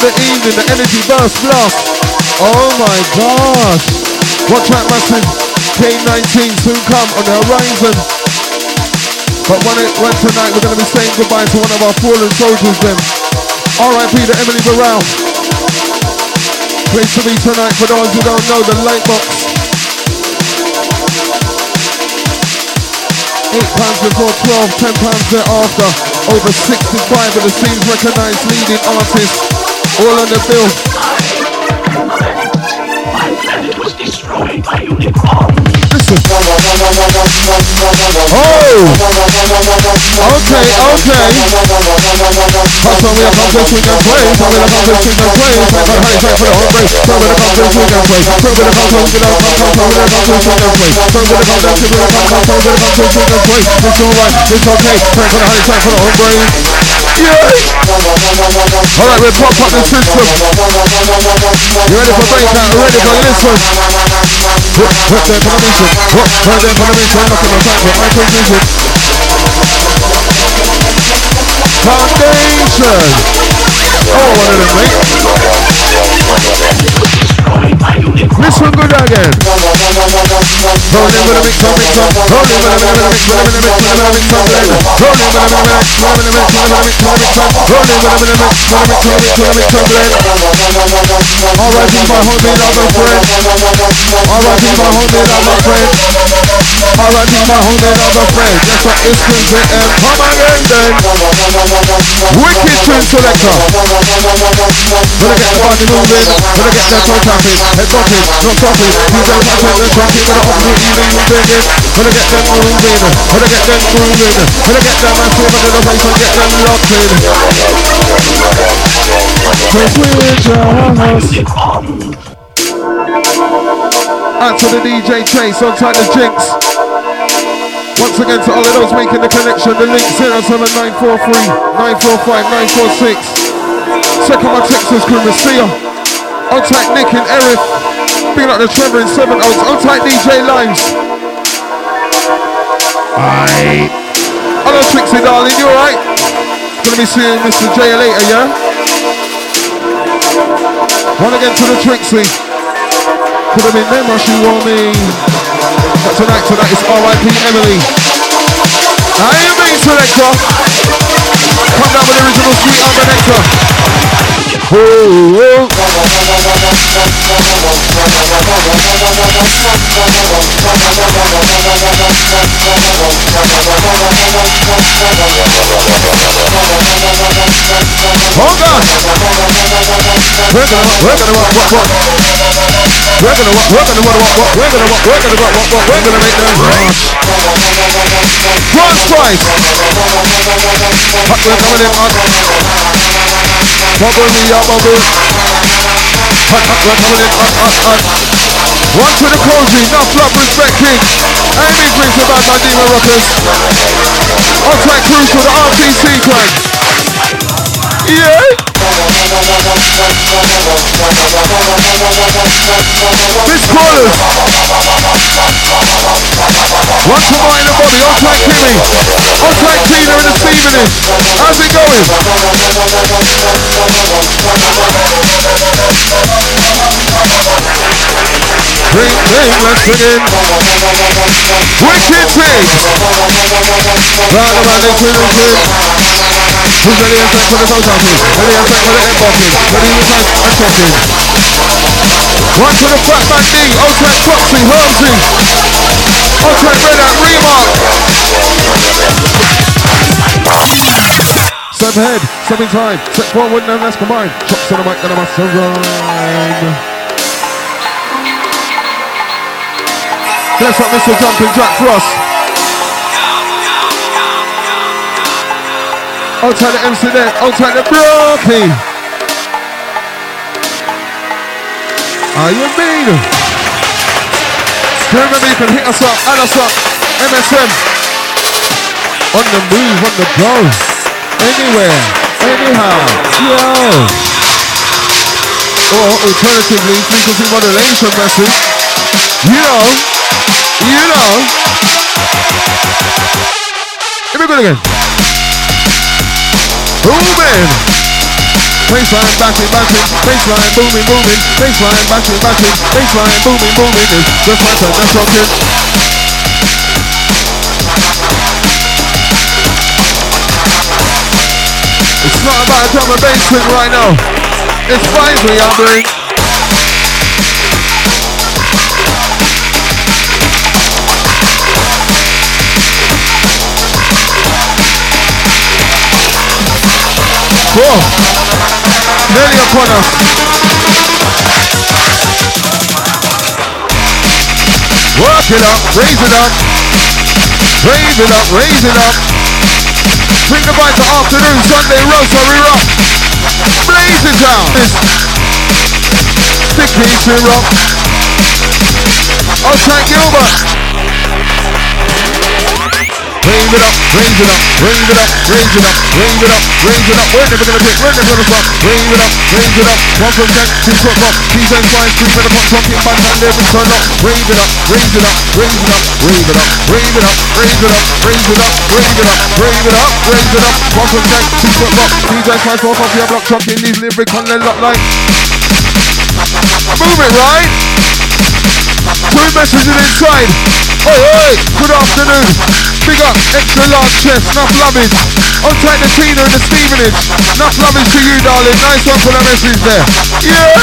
the evening, the energy burst blast. Oh my gosh. Watch out, massive. K19 soon come on the horizon. But when tonight, we're going to be saying goodbye to one of our fallen soldiers then. R.I.P. to Emily Burrell. Place to be tonight for those who don't know the Lightbox. £8 before 12, £10 thereafter. Over 65 of the scene's recognised leading artists. All on the bill. My planet was destroyed by unit bomb. Listen. Oh! Okay. That's why we are confident swing and play. That's why we are confident swing and play. Time for the honey, time for the homebrew. That's why we are confident swing and play. That's why we are confident swing and play. That's why we are confident swing and play. That's why we are confident swing and play. It's alright, it's okay. Time for the honey, time for the homebrew. Yeah! Alright, we'll pop up the system. You ready for breakout? Ready for listen? Put them for the mission. Put them for the mission. Look at my time with my position. Foundation. Oh, one of them, mate. Listen good again. Rolling with a mix on, mix on. Rolling with a mix on, mix on, mix on. Rolling with a mix on, mix on, mix on. Rolling with a mix on, mix on, mix on, mix on. R.I.P. my homie, other friend. R.I.P. my homie, other friend. R.I.P. my homie, other friend. That's what it's been. Come again then. Wicked tune selector. Gonna get the body moving. Gonna get that toe tapping. Head bopping, not stopping. You don't touch it, they're tracking. Gonna open it, even moving. Gonna get them moving. Gonna get them grooving. Gonna get them massive under the face and get them locked in. So switch your house. Out to the DJ Chase, on time the Jinx. Once again to all of those making the connection, the link 07943 945 946. Check out my Texas crew, Messiah. On tight Nick and Eric. Big up the Trevor and 7 Oaks. On tight DJ Limes. Aye. Hello Trixie darling, you alright? Gonna be seeing Mr. J later, yeah? One again to the Trixie. Put them in them or she want me. But tonight it's R.I.P. Emily. How you mean, selector? Come down with the original sweet under nectar. Oh. Hold on. We're gonna make them rush. Bronze price. We're coming in on. Bubble me up, bubble. We're coming in on. One to the cozy, enough love, respect, king. Amy brings about my demon rockers. On-track cruise to the RTC crank. Yeah. Miss Crawlers. One to Martin and Bobby, on-track Kimmy. On-track Tina and the Stevenage. How's it going? Ring, let's bring in. Wicked things. Round about the children. Who's ready to attack for the social team? Ready to attack for the embarking? Ready to attack and talking? One to the fat man D. O-track Foxy, Hermsy. O-track Red Hat, Remark. Step ahead, stepping time. Step forward, now let's combine. Chops on the mic and a master rhyme. Bless up Mr. Jumping Jack Frost. Outside the MC there, outside the Brokey. How you mean? Remember you can hit us up, add us up, MSM. On the move, on the go. Anywhere, anyhow, yo. Or alternatively, frequency modulation message. You know. Let me go again. Booming. baseline bashing, bashing, baseline booming, booming, baseline bashing, bashing, baseline booming, booming. It's just like a that's rocking. It's not about a drum and bass thing right now. It's vibes we are doing. Whoa, nearly upon us. Work it up, raise it up. Raise it up, raise it up. Bring the bite to afternoon, Sunday roast, so we rock. Blaze it down. Stick piece we rock. Outside Gilbert. Raise it up, raise it up, raise it up, raise it up, raise it up, raise it up. We're never gonna pick, we're never gonna stop. Raise it up, raise it up. 1%, 2 foot, DJ Spice, 3 minute pop, talking back and every turn up. Raise it up, raise it up, raise it up, raise it up, raise it up, raise it up, raise it up, raise it up, raise it up, raise it up. 1%, 2 foot, DJ Spice, 4 off your block, talking these lyrics on the lot like. Move it right. 2 messages inside. Oi, oi, good afternoon. Big up, extra large chest, enough lovage. On tight the Tina and the Stevenage. Enough lovage to you, darling. Nice one for the message there. Yeah.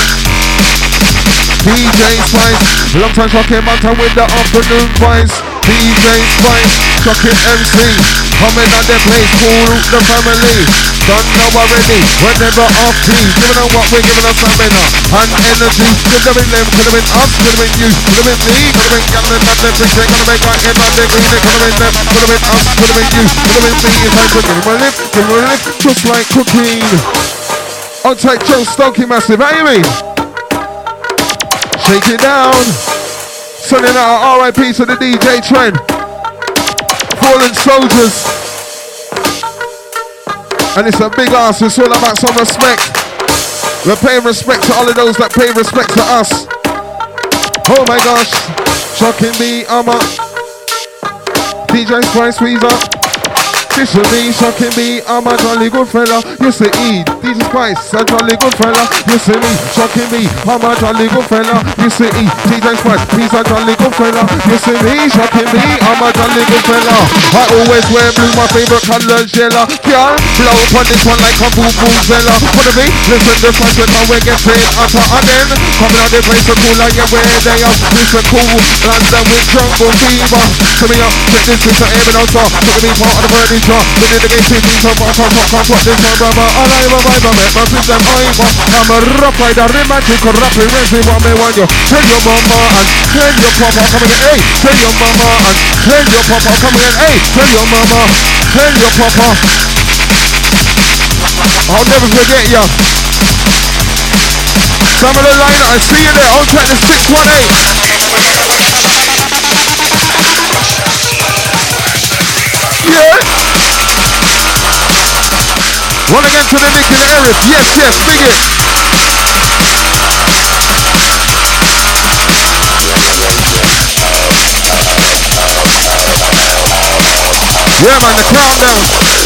DJ Spice, long time talking about time with the afternoon vibes. DJ Spice, talking MC, coming on the place, cool the family. Don't know already, we're never off key. Giving them what we're giving us stamina and energy. Could have been them, could have been us, could have been you, could have been me, could have been Gallon, not the big thing, could have been like in the green, it could have been them, could have been us, could have been you, could have been me. It's like we're giving them a lift, just like cooking. I'll take Joe Stokey Massive, how you mean? Shake it down. Sending out a RIP to the DJ Trend. Fallen soldiers. And it's a big ass. It's all about some respect. We're paying respect to all of those that pay respect to us. Oh my gosh. Shocking me, I'm up. DJ Spice, squeeze up. This is me, shocking me, I'm a jolly good fella. You say E, DJ Spice, a jolly good fella. You say me, shocking me, I'm a jolly good fella. You say E, DJ Spice, he's a jolly good fella. You say me, shocking me, I'm a jolly good fella. I always wear blue, my favorite color, yellow. Can't blow up on this one like a boo-boo zella. Wanna be? Listen, the Spice when I we're getting utter again. Coming out the place so cool like where they are. Listen cool, London with jungle fever. To me up, check this is the air and also. Look at me part of the furniture. When in the game, see me so far, what this one, brother. All I ever vibe, I make my system over. I'm a rough rider, romantic, rapping, racing, what me want you. Tell your mama and tell your papa, come again, hey. Tell your mama and tell your papa, come again, hey. Tell your mama, tell your papa. I'll never forget ya. Some of the line, I see you there. I'll track the 618. Yeah. One again to the Nick and Eric. Yes, yes, big it. Yeah, man, the countdown.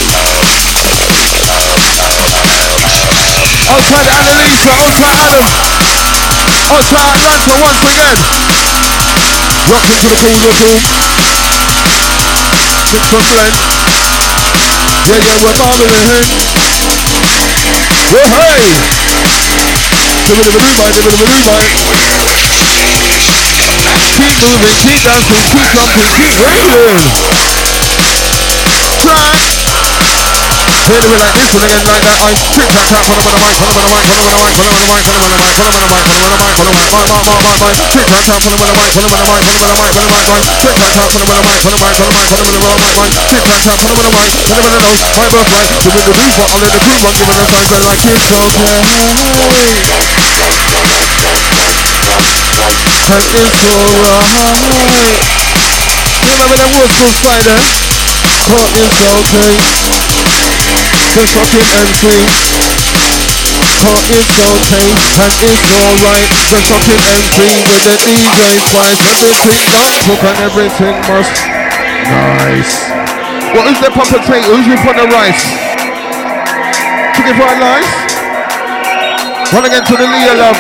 Outside Annalisa, outside Adam. Outside Atlanta once again. Rocking to the cool room. 6 foot blend. Yeah, yeah, we're marveling. Well, hey! Keep moving, keep dancing, keep jumping, keep waiting. Track. Hit it like this one again, like that. I trip that trap, put him on the mic, put him on the mic, put him on the mic, put him on the mic, put him on the mic, put him on the mic, put him on the mic, put him on the mic, trip that trap, put him on the mic, put him on the mic, put him on the mic, put him on the mic, trip that trap, put him on the mic, put him on the mic, put him on the mic, trip that trap, put him on the mic, put him on the nose, my birthright, giving the roof for all of the crew, one giving the signs that like it's okay. And it's alright. Remember that was so spider? Oh, it's okay. The fucking MC. Oh, it's okay. And it's alright. The fucking MC with the DJ Spice. Everything done. Cook and everything must. Nice. What is the pot potato? Who's with on the rice? Chicken fried rice? One again to the Leah love.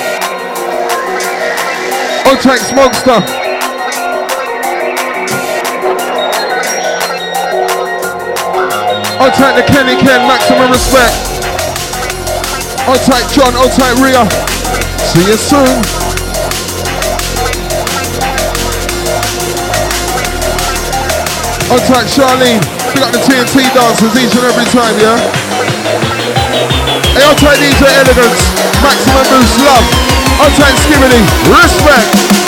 Old-tight Smokester. Old-tight the Kenny Ken, maximum respect. Old-tight John, old-tight Rhea. See you soon. Old-tight Charlene. We got the TNT dancers each and every time, yeah? Hey, old-tight DJ Elegance. Maximum boost love. Old-tight Skibbity. Respect.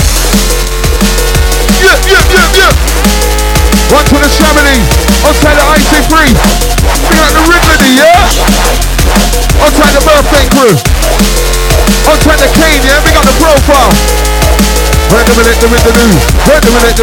Yeah. One to the Shamini. Outside the IC3. We got the Ridley, yeah? Outside the birthday crew. Outside the Kane, yeah? We got the profile. Wait a minute, the minute. Wait a minute.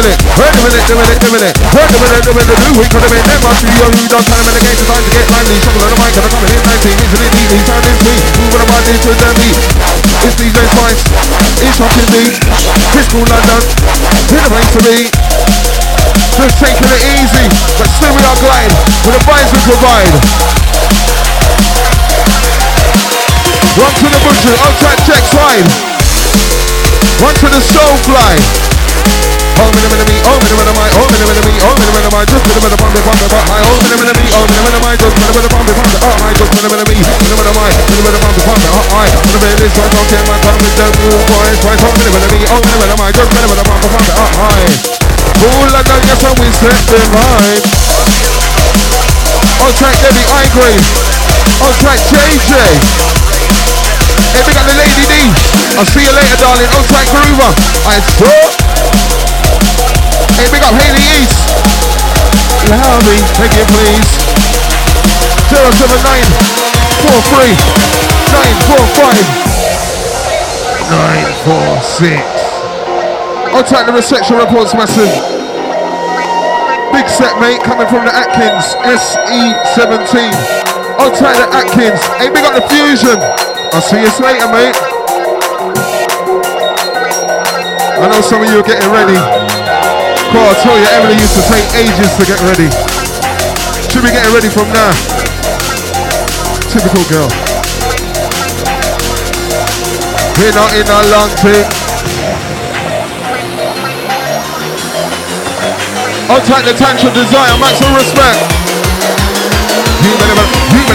We could have made them up to you. You don't tell them in the game. It's time to get lively. Shuffle on the mic. And I'm coming in 19. Easily neatly. Sounding sweet. Moving about into the beat. It's DJ Spice. It's Shocking Beat. Fiscal London. Hit the place to be. Just taking it easy, but still we are glide with the vibes we provide. One to the butcher, outside check side. One to the soulfly. Oh, me, just put a bump it, just put a bump Cool and then yes, and we set the vibe. Outside Debbie Igrave. Outside JJ. Hey, we got the Lady D. I'll see you later, darling. Outside Groover. I saw. Hey, we got Haley East. Allow me, thank you please. 079 43 945 946. I'll take the reception reports, massive. Big set, mate, coming from the Atkins SE17. I'll take the Atkins. Hey, we got the Fusion. I'll see you later, mate. I know some of you are getting ready. Cool, I'll tell you, Emily used to take ages to get ready. Should be getting ready from now. Typical girl. We're not in a long thing. I'll take the Tantra Desire, maximum respect. You better walk,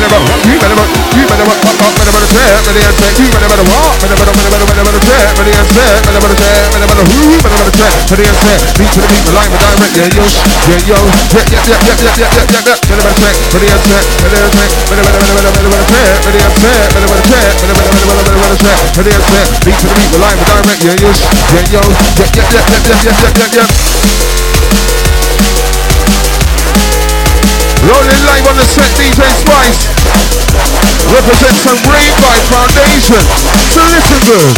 rolling live on the set, DJ Spice represents some Rave Vibe Foundation. So listen good.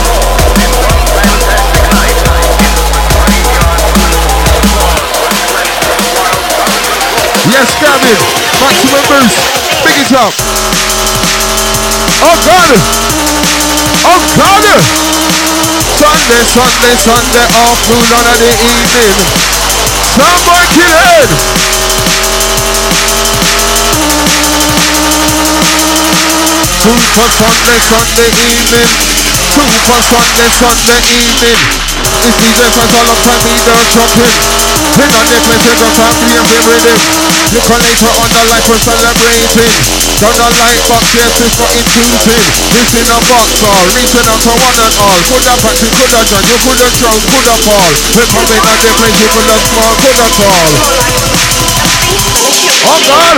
Yes, Gavin, maximum boost, big it up. Oh God, oh God. Sunday, afternoon on the evening. Somebody kill it. Two for Sunday evening. Two for Sunday evening. It's DJ Spice all up time me there shopping. In on the place with the family and them rhythm. Look later on the life we're celebrating. Down the light box, yes, it's not intruding. This in a box all, reaching out to one and all. Coulda Patrick, coulda John, you coulda drown, coulda fall. We're coming on the place, you coulda small, coulda tall. Oh God!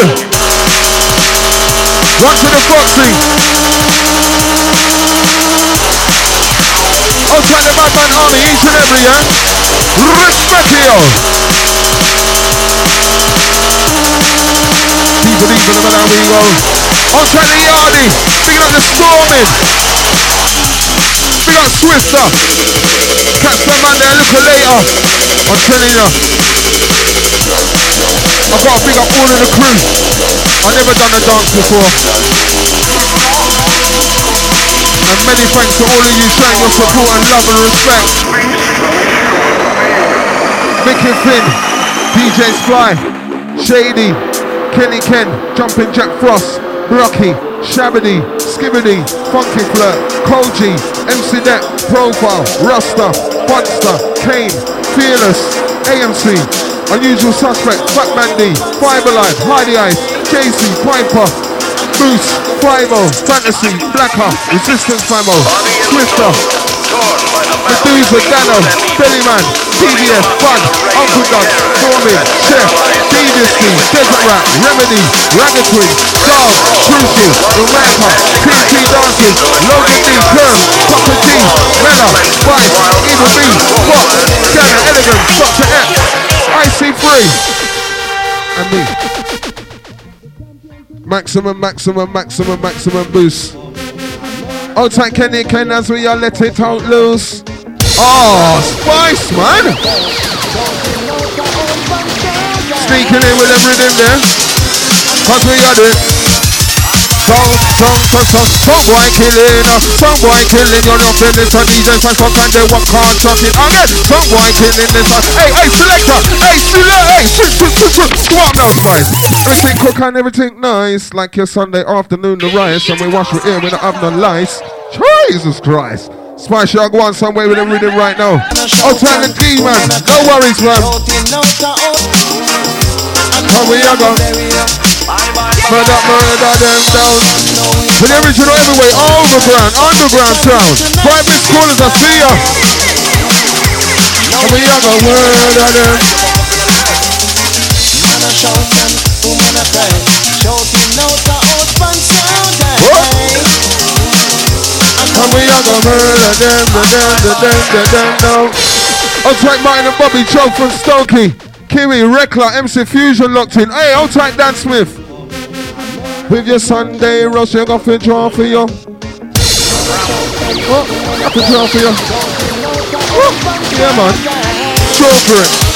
Run to the Foxy. Outside the Batman Army, each and every year. Respect you. Deeper, there we go. Outside the Yardie. Big up the Storming. Big up Swifter. Catch the man there a little later. I'm telling you. I've got to big up all of the crew. I've never done a dance before. And many thanks to all of you showing your support and love and respect. Mickey Finn, DJ Sply, Shady, Kenny Ken, Jumping Jack Frost, Rocky, Shabby, Skibbity, Funky Flirt, Koji, MC Net, Profile, Rasta, Funster, Kane, Fearless, AMC, Unusual Suspect, Fat Mandy, Fiberline, Heidi Ice, JC, Piper, Moose, Fivo, Fantasy, Blacker, Resistance Famo, Swifter, Medusa, Dano, Bellyman, TBS, Fun, Uncle Gun, Foreman, Chef, Deviously, Desert Rat, Remedy, Ragatwin, Dog, Crucial, Romanca, PNT Dancers, Logan D, Kerm, Papa G, Mella, Vice, Evil B, Fox, Scanner, Elegant, Dr. X, IC3, and me. Maximum boost. Old tight Kenny and Ken as we are let it out loose. Oh, Spice, man. Sneaking in with them rhythm there. Cause we got it. Some boy killing, you're not feeling so DJ Spice from and they want can't chuck it again. Some boy killing this one. Hey, selector, what now, Spice? Everything cook and everything nice, like your Sunday afternoon the rice, and we wash your ear, we don't have no lice. Jesus Christ. Spice, you go on somewhere with them rhythm right now. Outside the D, man, no worries, man. How we are going? Murder them down. With the original everywhere, underground sound. 5 missed callers, I see ya. How we are going? Murder them. And we are gonna murder them now. Old tight Martin and Bobby Joe from Stokey. Kiwi, Rekla, MC Fusion locked in. Hey, old tight Dan Smith. With your Sunday rush, you got to draw for you. Oh, I can draw for you. Oh, yeah, man. Draw for it.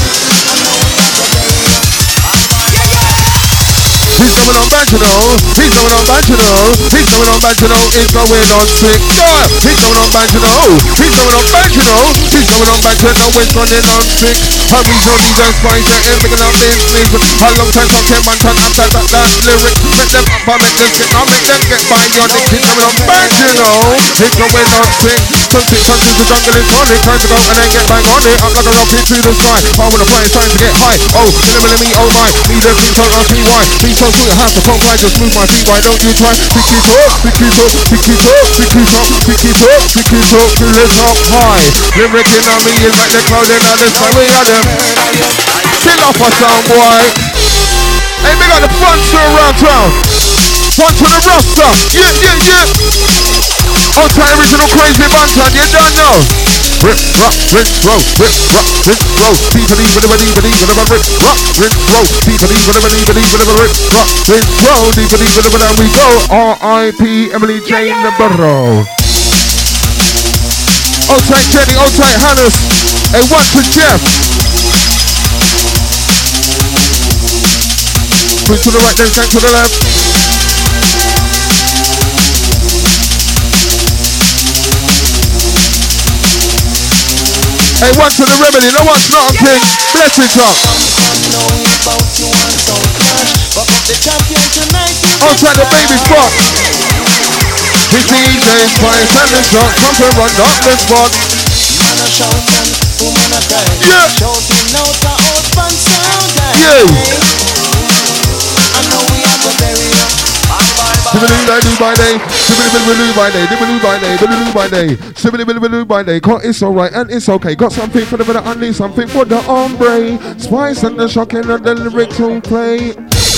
He's going on Banjano, he's going on Banjano, he's going on Banjano, he's going on sick. Yeah, he's going on Banjano, he's going on Banjano, he's going on Banjano, he's going on sick. How we know these are spice and making out this music. How long time I came on time after that lyric. Make them up, I make them get by your dick. He's going on Banjano, he's going on sick. Some sick countries the jungle is on it, trying to go and then get bang on it. I'm like a rocket to the sky. I wanna play, it's time to get high. Oh, me, oh my, need everything, don't ask me why. Be so sweet, I have to pump, I just move my feet. Why don't you try? Pick it up, till it's up high. Lyricking on me is like the cloud and this time we are them. Kill off a sound boy. Hey, we got the front around town. Front to the roster. Yeah. Outside original crazy bantan, you don't know. Rip, rock, rinse, roll. People leave with a rip, rock, rinse, roll. People leave with a rip, rock, rinse, roll. People leave with a and we go. R.I.P. Emily Jane Nabarro. Outside Jenny, outside Hannes. Hey, one to Jeff. Move to the right, then to the left. Hey, one to the remedy, no one's not on king. Bless it up. Outside the baby spot. His DJ Spice and the shot. Come to run up the spot. Yeah. It's alright and it's okay. Got something for the better and need something for the ombre. Spice and the shocking and the lyrics will play.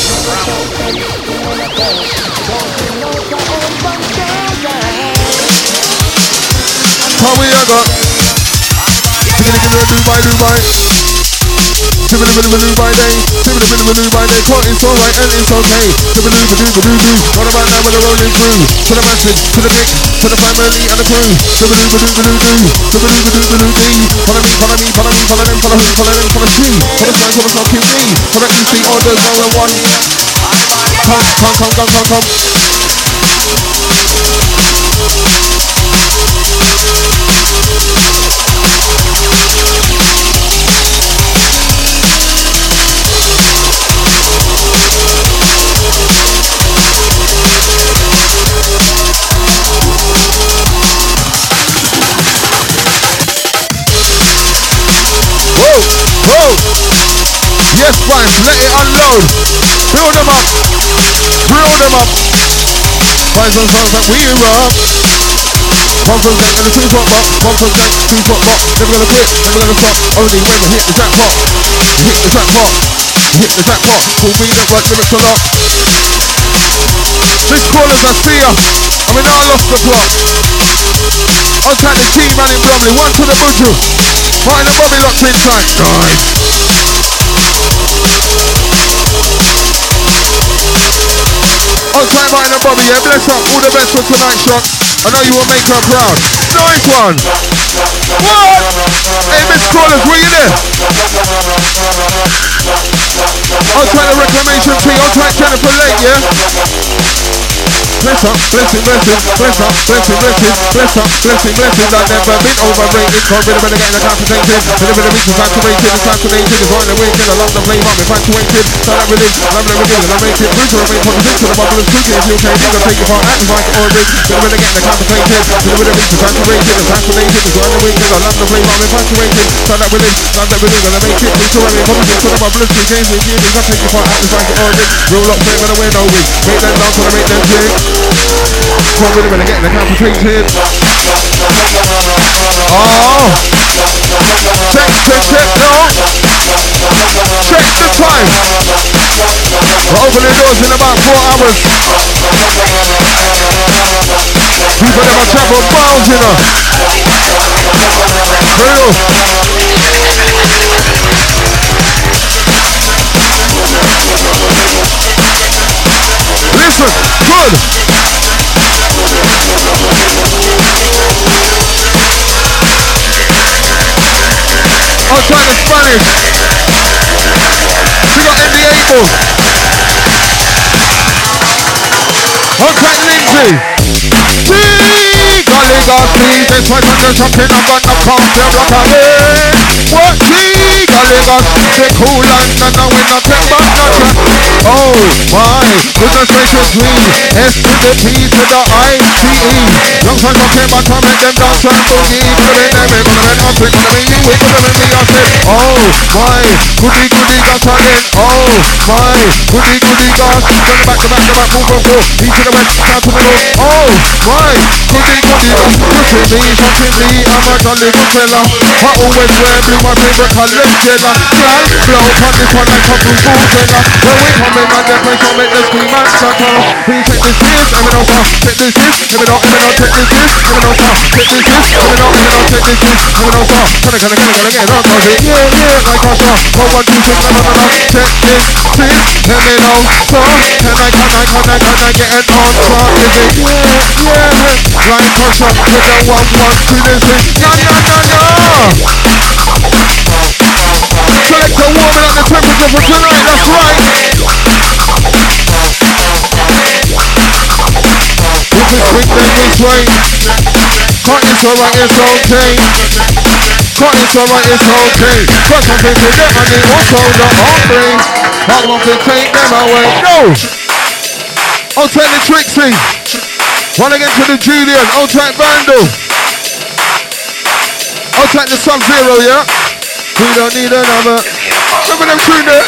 How we are got? By day, it's alright and it's okay. What about now when the rolling through? To the message, to the dick, to the family and the crew. Follow me, follow them, follow the tree. For the signs of the fucking me. For the EC orders, all in one. Come. Yes, fans, let it unload. Build them up. Build them up. Find some songs that we rock. One from Jack and the 2-foot box. One from Jack, 2-foot box. Never gonna quit, never gonna stop. Only when we hit the jackpot. Hit the jackpot. Hit the jackpot. Call me that right lyrics a lot. Miss callers, I see ya. I mean, I lost the plot. I'll take the team man in Bromley. One to the Buju. Martin and Bobby locked inside. Nice. I'll take Martin and Bobby, yeah. Bless up. All the best for tonight's shot. I know you will make her proud. Nice one. What? Hey, Miss Crawlers, were you there? I'll try the reclamation team. I'll try Jennifer Lake, yeah? Bless up, blessing, blessing, bless up, blessing, blessing, bless up, blessing, blessing. I've never been overrated. Can't be the renegade and compensated. Deliver the reach is saturated, it's fascinated. It's on the wicked, along the flame, I'm infatuated. Start that relief, love the religion, and I make it brutal. I remain positive to the bubble of spooky. If you can't either take it far out, it's like an orange. Deliver the renegade and compensated. Deliver the reach is saturated, it's fascinated. It's on the wicked, I love the flame, I'm infatuated. Start that relief, love the religion, and I make it brutal. I remain positive to the bubble of spooky. If you can't take it far out, it's like an orange. Roll up, frame, and I wear no wig. Make them dance, and I make them jig. Come with it when I get the complicated. Oh! Check, no! Check the time! We're opening doors in about 4 hours. People never travel miles, you know. Real. Listen, good! I'll try the Spanish. We got Andy Abel. I'll try Lindsay. Golly, this was under something I'm gonna come to block again. What? Golly, they cool and now we're not back nothing. Oh my, goodness gracious me. S to the P to the I-C-E. Young son talking about to make them dance and boogie. Gonna make them, gonna make them, gonna make you, gonna make me, I say, oh my, goody gosh again. Oh my, goody gosh. Gonna back, move. East to the west, south to the north. Oh my, goody gosh. Pushing me, shocking me, I'm a jolly good fella. I always wear blue, my favorite color, yellow. Girl, blow upon this one like a blue fella. When we come in at the place, I'll make the scream and shatter. Please take this, let me know, take this, let me know, take this, let me know, take this, let me know, take this, let me know, can I get on, yeah, like a shot. 1, 2, 3, no, check this, let me know, so, can I get it on, so, is it, yeah, like a shot, with the 1, 2, this is, no. Selector warming up the temperature for tonight, that's right. If it's quick, then it's right. Cut, it's alright, it's okay. Cut, it's alright, it's okay. Got something to get on the also the hombre. I want to take them away. No! I'll take the Trixie. One again to the Julian. I'll take Vandal. I'll take the Sub-Zero, yeah? We don't need another. Look at them tune there.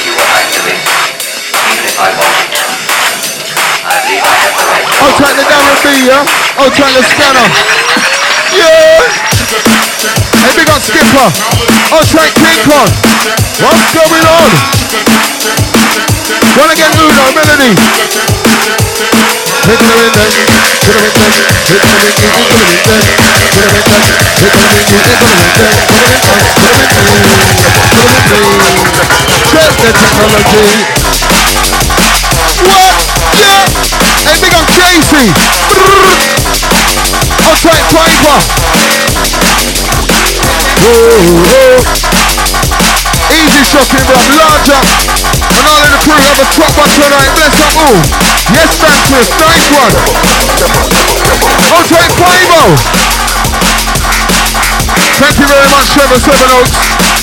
I'll take the Darren B, yeah? I'll take the Scanner. Yeah! Hey, big up Skipper. I'll take King Kong. What's going on? Wanna get Uno, Melody? Hit the window, hit the window, hit the window, hit the window, hit the window, hit the window. Check the technology. What? Yeah! Hey, big up Casey. I'll try Piper. Whoa. Easy shocking, bro. Large up. And all of the crew have a top one tonight. Bless up all. Yes, Francis. Nice one. I'll try Piper. Thank you very much, Trevor Sevenoaks.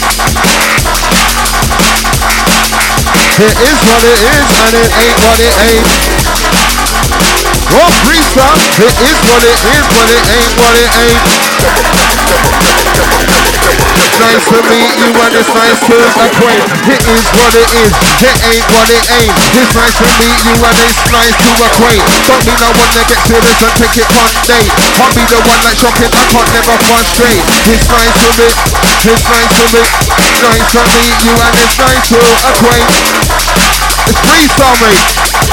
It is what it is, and it ain't what it ain't. Oh, freestyle. It is what it is, but it ain't what it ain't. It's nice to meet you and it's nice to acquaint. It is what it is, it ain't what it ain't. It's nice to meet you and it's nice to acquaint. Don't be no one that gets serious and take it one day. I'll be the one that's shocking, I can't never frustrate. It's nice to meet, it's nice to meet. Nice to meet you and it's nice to acquaint. It's freestyle, mate.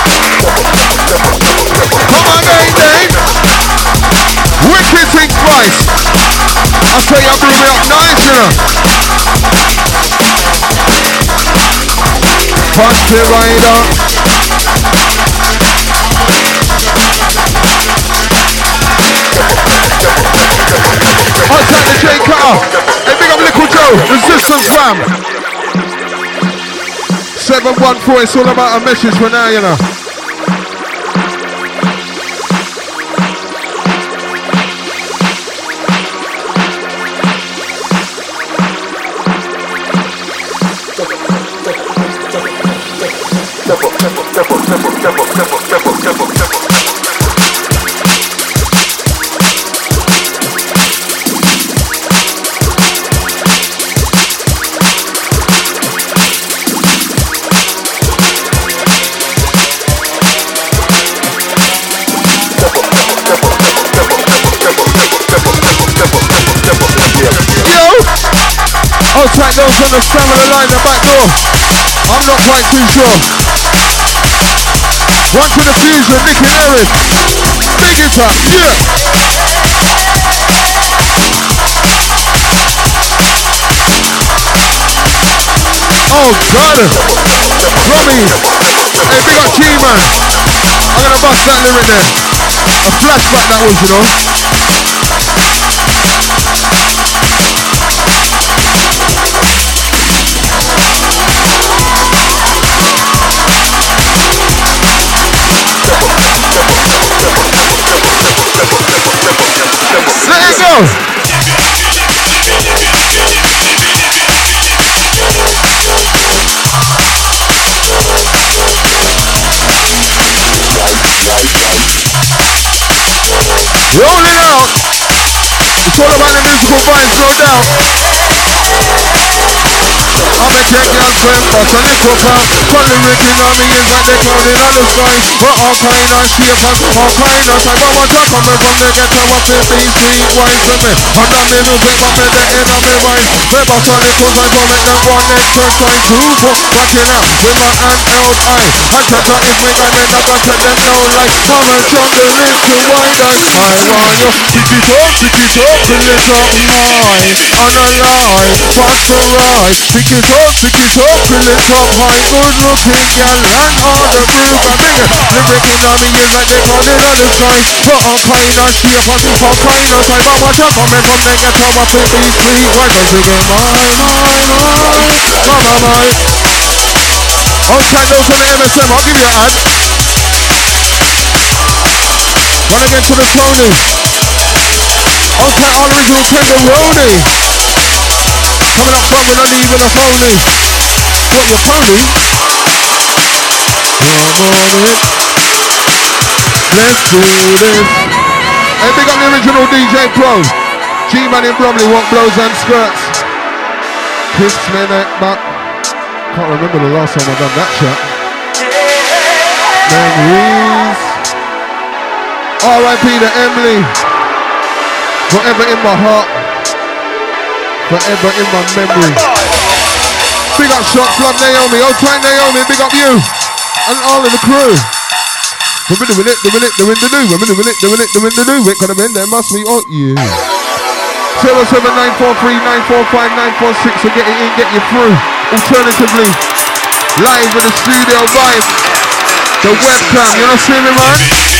Come on, Dane. Wicked thing twice. I tell you, I blew me up nice, you know. Party rider. Outside the J Cutter. Hey, big up Little Joe. Resistance fam. 714, it's all about a message for now, you know. Outside those on the stamina line, the back door. I'm not quite too sure. One to the fusion, Nick and Eric. Big it up, yeah. Oh God. Robbie. Hey, big up G-Man. I'm gonna bust that lyric there. A flashback that was, you know. Let it go! Roll it out! It's all about the musical vibes, no doubt. I'm a check girlfriend, but a little pal. Funny written on me is like they're clouded on the sky. But all kind of shape and all kind of type. I want to come from the ghetto up in BC, wine to me. And the music up in the end of me mind. Never saw the cause I go make them one exercise. Two for rocking out with my hand held high. I check out if me guy make up and check them down like I'm a jungle little wide and I want you. Pick it up, fill it up mine. On a line, fast to ride. Pick it up, fill it up high. Good looking gal and all the groove I bring it. The breaking on me is like they call it on the sky. But all kind of shape and all kind of type. I want to come from the ghetto up in these street. Why don't you get mine? Outside those on the MSM, I'll give you a hand. Run again to the Tony. Outside all original tenderoni. Coming up front, we're not leaving a phony. What, your pony? Come on in. Let's do this. Hey, big up the original DJ Pro. G-Man in Bromley, what blows and skirts. Kiss me neck back. Can't remember the last time I done that shot. Memories. R.I.P. to Emily. Forever in my heart. Forever in my memory. Big up Shot Blood Naomi. Old tight Naomi, big up you. And all of the crew. We're in the new. It could have been, there must be on you. 07943945946 to get it in, get you through. Alternatively, live in the studio vibe. The webcam, you know, see me, man?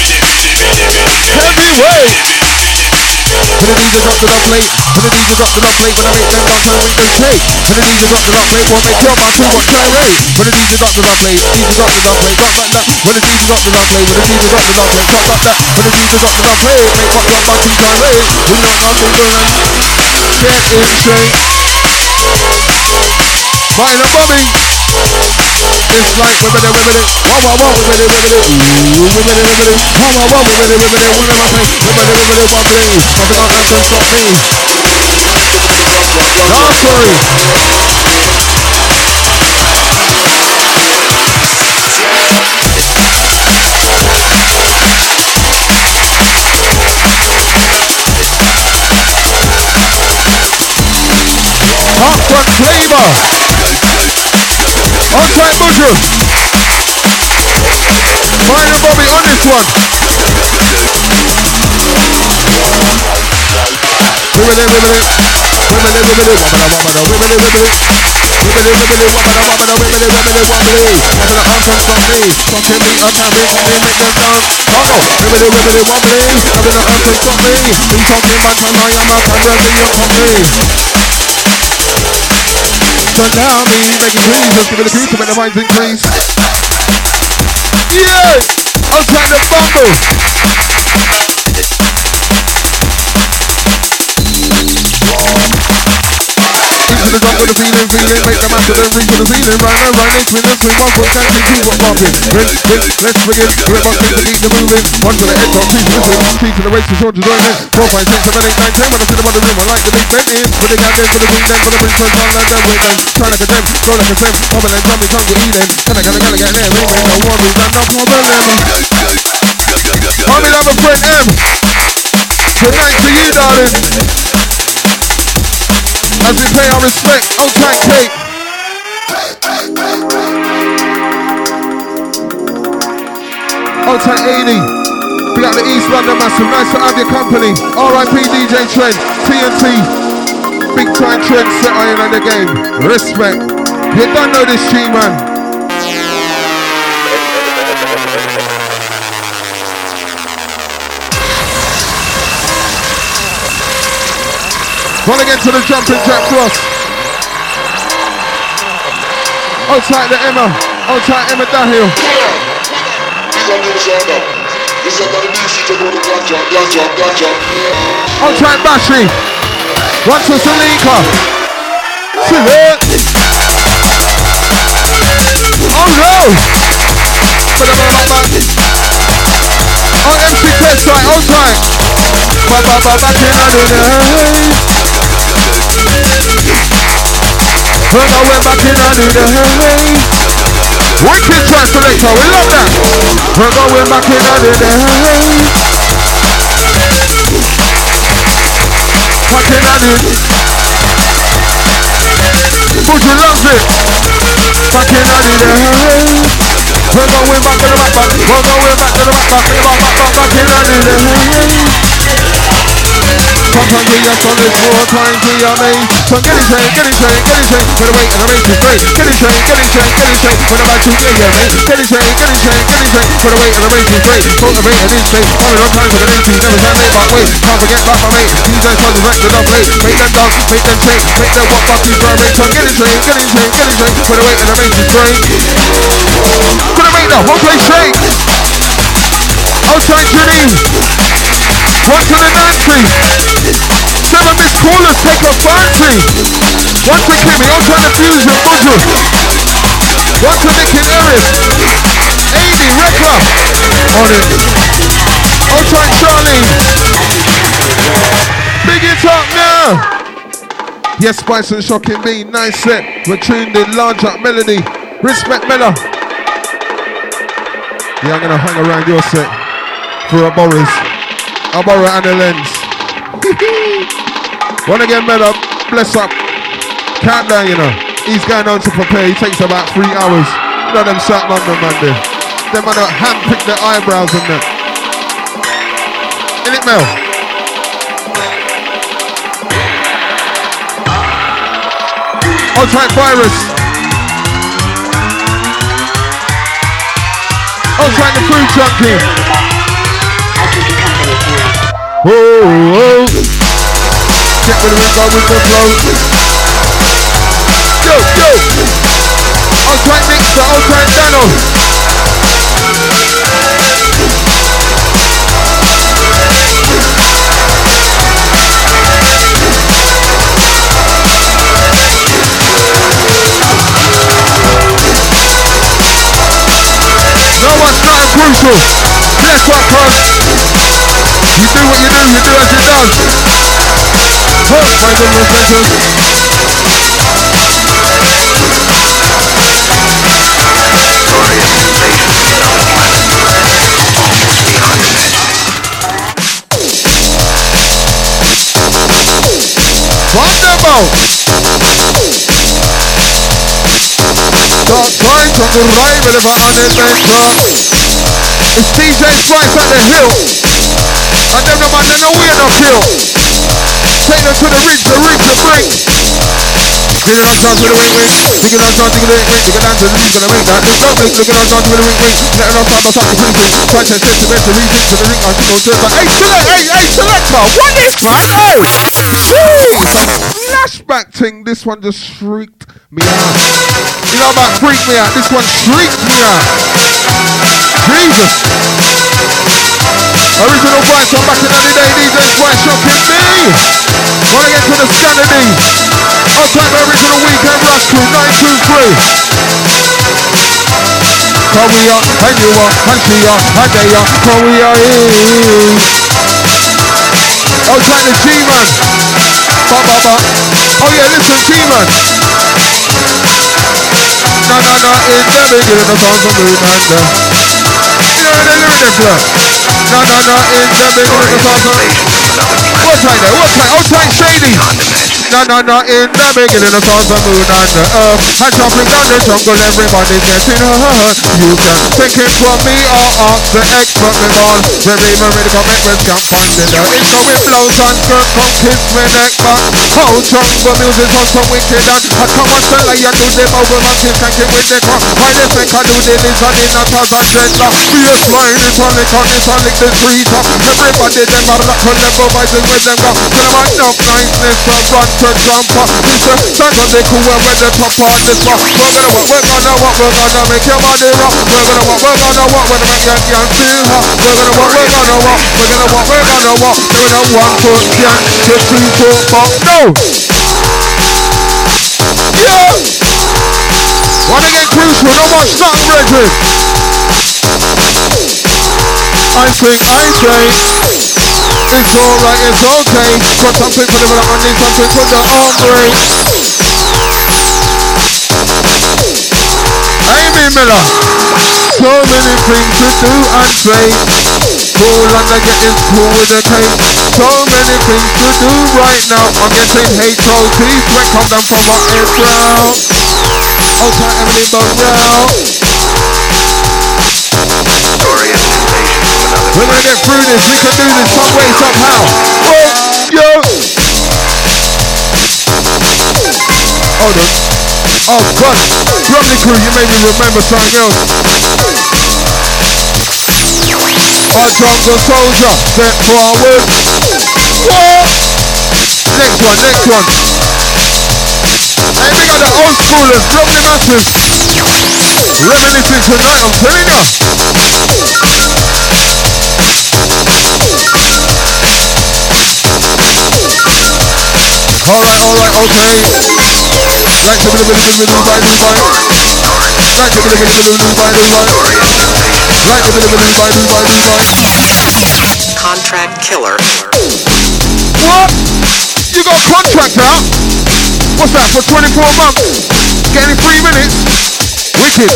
Heavyweight. When the DJ drop the dub plate, when I make them dance and make them shake. When the DJ drop the dub plate, won't make your man too much gyrate. When the DJ drop the dub plate, drop back that. When the DJ drop the dub plate, drop back that. When the DJ drop the dub plate, make up your man too gyrate. We know nothing gonna get in shape. Mine and Bobby. It's like wibbity, wah wah wah, wibbity, ooh, wibbity, wah wah wah, wibbity, what am I saying? wibbly, wobbly. Nothing on can stop me. No, sorry. Hot front flavor. On time, Buju. Mine and Bobby on this one. Wibbly, wibbly. Wibbly, wibbly, wobbly, wobbly, wibbly, wibbly. Wibbly, wibbly, wobbly, wobbly, wibbly, wibbly, wobbly. Nothing on can stop me. Fucking me, I'm happy, make them dance. Oh, wibbly, wibbly, wobbly. Nothing on can stop me. Me talking about time, I am a camera, be your company. So now me, make it please. Let's give it a beat to make the minds increase. Yeah! I'm trying to bumble. Into the jungle, the feeling, make the man to the reach to the ceiling. Run, swing, one foot, can't see what bumping. Let's begin, give it one thing to keep the moving. One to the head, top, two to the swing, three to the race, short to join in. 4, 5, 6, 7, 8, 9, 10, when I see them on the room, I like the big bend in. When they got them for the queen, then for the princess, all like that with them. Trying to condemn, go like a sim, bubble and tummy, tongue to eat them. Gotta get there, ring, no worries, and no problem. Mommy, love a friend, M. Tonight to you, darling. As we pay our respect, Old Tight Cake. Old Tight 80. We got the East London Massive. Nice to have your company. R.I.P. DJ Trent. TNT. Big time Trent set iron on the game. Respect. You don't know this G, man. Wanna get to the jumping jack cross. Hold tight to Emma. Hold tight Emma Dahill. Hold tight Bashi. One to Salika. Oh no! On MC Test side, hold tight. Back in under the we're going back in under the wicked track selector, we love that. We're going back in under the back in under Buju loves it. Back in under the we're going back to the back. We're going back to the back in under the sometimes we have solid 4 times we are made. So get it straight. When the weight and the race is great. Get it straight. When I'm about to get here, mate. Get it straight. When the weight and the race is great. Motivate and in straight. Following on time for the NC. Never sound late, but wait. Can't forget about my mate. These guys try to wreck the double eight. Make them dance, make them shake. Make them walk back these drum rates. So get it straight. When the weight and the race is great. Gonna make the whole place shake. Outside Janine. One to the Nancy. 7 missed callers take a fancy. One to Kimmy, I'm trying to fuse your Buju. One to Nick and Eris. 80, Rekka. On it. I'm trying Charlene. Big it up now. Yes, Spice and Shocking B, nice set. We're tuned in, large up melody. Respect Miller. Yeah, I'm gonna hang around your set for a Boris. I'll borrow Anna Lens. Wanna get Miller, bless up. Countdown, you know. He's going on to prepare. He takes about 3 hours. You know them South London man there. Them man that hand-pick their eyebrows and that. Innit, Mel? I'll try Virus. I'll try the food junkie. Oh. Check with the ring, go with the flow. Yo. I'll try Nixter, I'll try Dano. No one's not crucial. Bless up, cuz. You do what you do, you do as you does. Oh, my goodness gracious. Wonderful! Start trying from the right with a unadventure. It's DJ Spice at the hill. And them no man, they know we're not hill. Take them to the ridge, the brink. Dig it on chance with a wing wing. Dig it on chance, dig it wing wing. Dig it down to the league, gonna make that. There's no blink, dig it on chance with a wing wing. Let it on time, I'll start the precinct. Try to set the best to rethink to the ring. I'm going to but hey, selector, what is man? Hey! Flashback thing, this one just shrieked me out. You know about freak me out, this one shrieked me out. Jesus! Original Bryce, I'm back in the day, DJ Bryce shocking me! Wanna get to the standard D. I'll type original weekend rush crew, 923. Cause we are, and you are, and she are, and they are, cause we are here. I'll type the G-Man. Oh yeah, listen, G-Man. No, in the beginning of songs of moon and you know the lyric blood. No, in the beginning of songs of what's right there, I'll type Shady. No, in the beginning of songs of moon and the earth. And jumping down the jungle, everybody's getting hurt. You can take it from me or ask the expert me on. The river with the commitments can't find it. It's going blows and skirt, come kiss me neck back. How jungle music on some wicked and I come and tell you do them over monkeys, can't get with the car. Why they think I do the lizard in a thousand dreadlock. Be a flying, it's on the street. Everybody them are rock on them, providing with them go. Tell them I know niceness from run to jumper. This is time on the cool where the top on this one. We're gonna make your body rock. We're gonna walk, when the man can't feel her. We're gonna walk. We're gonna 1 foot, can't get 3 foot, but no! Yeah! Wanna get crucial, no more stuck, brethren. I think it's alright, it's okay. Got something for the I need something for the armory. Amy Miller. So many things to do and say. Cool and I get this cool with a cake. So many things to do right now. I'm getting HOT. Sweat come down from my head brown. Outside Emily Burrell. We're gonna get through this. We can do this some way, somehow. Oh, yo. Hold on. Oh God. Lovely crew, you made me remember something else. Our jungle soldier, step forward. Whoa. Next one. Hey, we got the old schoolers, lovely massive. Reminiscing tonight, I'm telling you. Alright, okay. Like to Contract killer. What? You got a contract out? What's that, for 24 months? Getting 3 minutes? Wicked.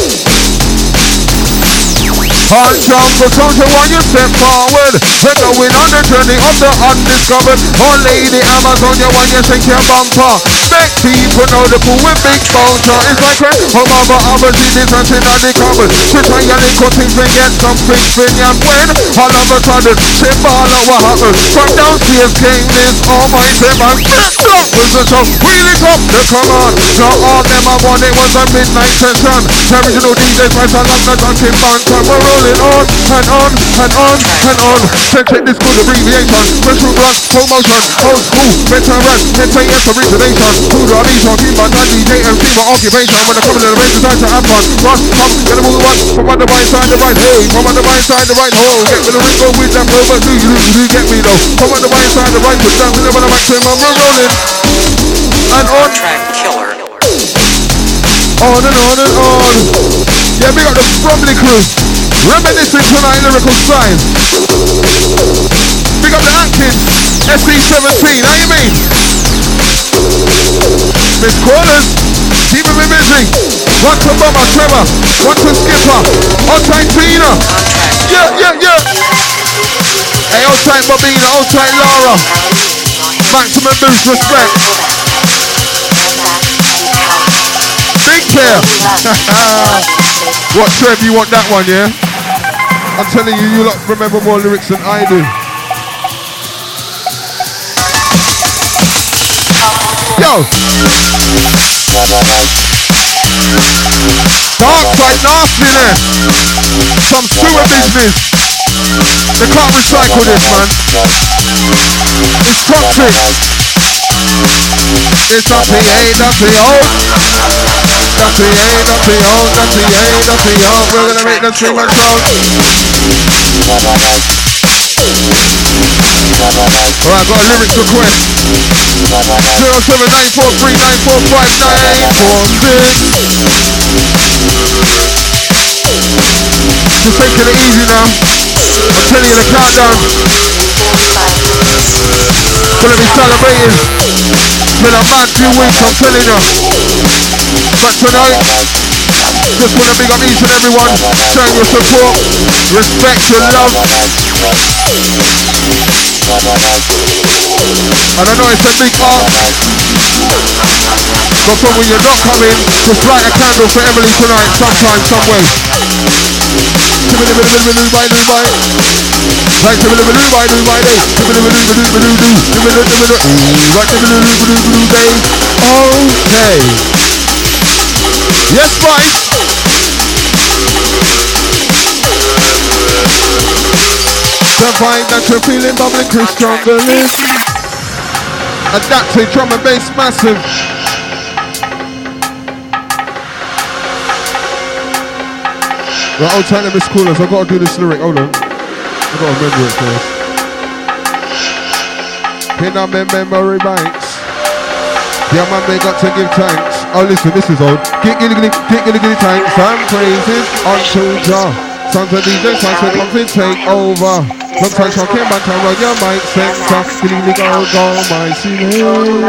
Hard jungle soldier, while you step forward. We're going on the journey of the undiscovered. Oh lady Amazonia, when you shake your bumper. Make people know the pool with big vulture. It's like when mother opportunities and in the cupboard. She try your little things and get something fin and when all of a sudden she ball out what happened. From downstairs came this almighty man. Flip-flop was the show. Wheel it up, the command. Not all them I want, it was a midnight session. The original DJ Spice along the Dunkin' Banter. We're rolling on and on. Then check this good abbreviation. Special run, promotion, old school, veteran, SAS origination. Food audition, keep on that DJ and keep my occupation. When I come in the race, it's time to have fun. Run, come, get a move one. From on the right side, the right hey. From on the right side, the right hole. Get with the ring, go with them over. Do you get me though? From on the right side, the right foot down. We never the maximum, we're rolling. And on. Contract killer. On and on. Yeah, we got the Bromley crew. Reminiscing tonight, lyrical sign. Big up the Atkins. SC17, how you mean? Miss Corners, keeping me busy. One to Bubba, Trevor. One to Skipper. Old tight Tina. Yeah. Hey, old tight Bobina, old tight Laura. Maximum boost, respect. Big care. What, Trev, you want that one, yeah? I'm telling you, you lot remember more lyrics than I do. Yo! Dark side nasty there. Some sewer business. They can't recycle this, man. It's toxic. It's dirty, dirty, old. Dirty, dirty, old. Dirty, old. We're gonna make them sing my song. Alright, got a lyrics request. 07943945946. Just taking it easy now. I'm telling you the countdown. Gonna be celebrating. It's been a mad few weeks, I'm telling you. But tonight, just wanna big up each and everyone, showing your support, respect, your love. And I know it's a big ask, but from when you're not coming, just light a candle for Emily tonight, sometime, some way. Okay. Yes, Spice. The vibe that you're feeling, bubbling, Chris Stronger is adapted, drum and bass, massive. Right, old time Miss Coolers, I've got to do this lyric, hold on. I've got to remember it first. In our memory banks, yeah man, they got to give thanks. Oh listen, this is old. Get thanks and praises unto Jah. Songs of DJ, songs of comfort take over. Sometimes I came back and run your mic center. Gilly go, my CD.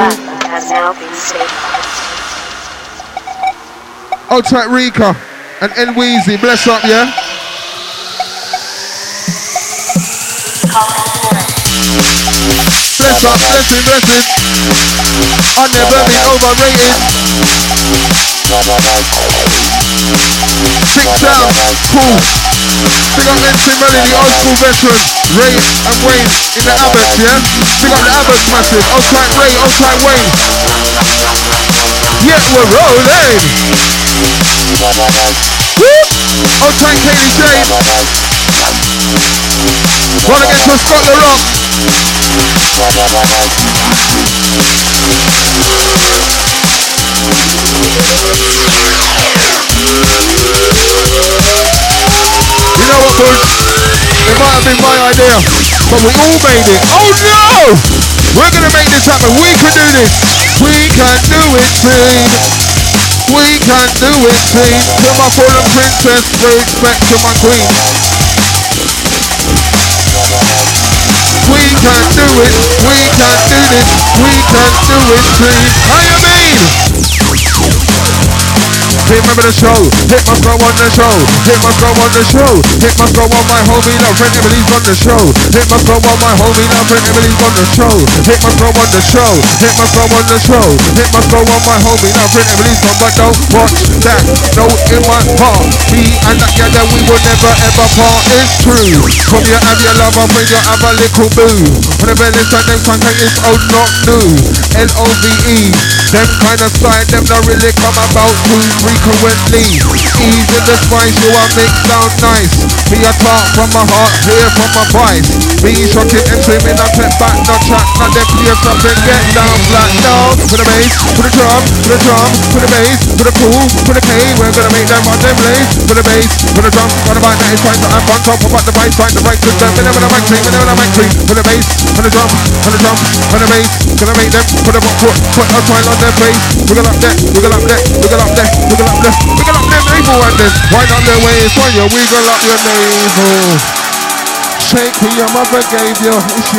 Old tight Rika and N Weezy, bless up, yeah? Bless up, blessing. I've never been overrated. Big sound, cool. Big up MC Melody, old school veteran. Ray and Wayne in the Abbots, yeah? Big up the Abbots massive. Old tight Ray, old tight Wayne. Yeah, we're rolling. Woo! Old tight Katie Jane. Wanna get to Scott La Rock. You know what, boys? It might have been my idea, but we all made it. Oh no! We're gonna make this happen. We can do this. We can do it, team. We can do it, team. To my fallen princess, respect to my queen. We can do it. We can do this. We can do it, team. How you mean? Remember the show, hit must go on the show, hit must go on the show, hit must go on my homie, love friend Emily's on the show, hit must go on my homie, love friend Emily's on the show, hit must go on the show, hit must go on the show, hit must go on my homie, love friend Emily's on, but don't watch that, no in my heart, me and that girl that we will never ever part, it's true, from you have your lover, when you have a little boo, whenever they start them contact is old not new, L-O-V-E, them kind of side, them not really come about too frequently. Ease in the spice, you are make sound nice. Me a talk from my heart, hear from my voice. Me shocking and swimming, I step back, no track, not them play something, get down flat down. Put the bass, put the drum, put the drum, put the bass, put the pool, put the K, we're gonna make them on them blaze. Put the bass, put the drum, got a bite that is trying to have fun, top about the bass, find the right system, whenever the mic cream, whenever the mic cream. Put the bass, put the drum, put the drum, put the bass, gonna make them, put a smile on their face. Wiggle up there, wiggle up there, wiggle up there, wiggle up there, wiggle up their navel and then wind up their waist while you wiggle up your navel. take who your mother gave you.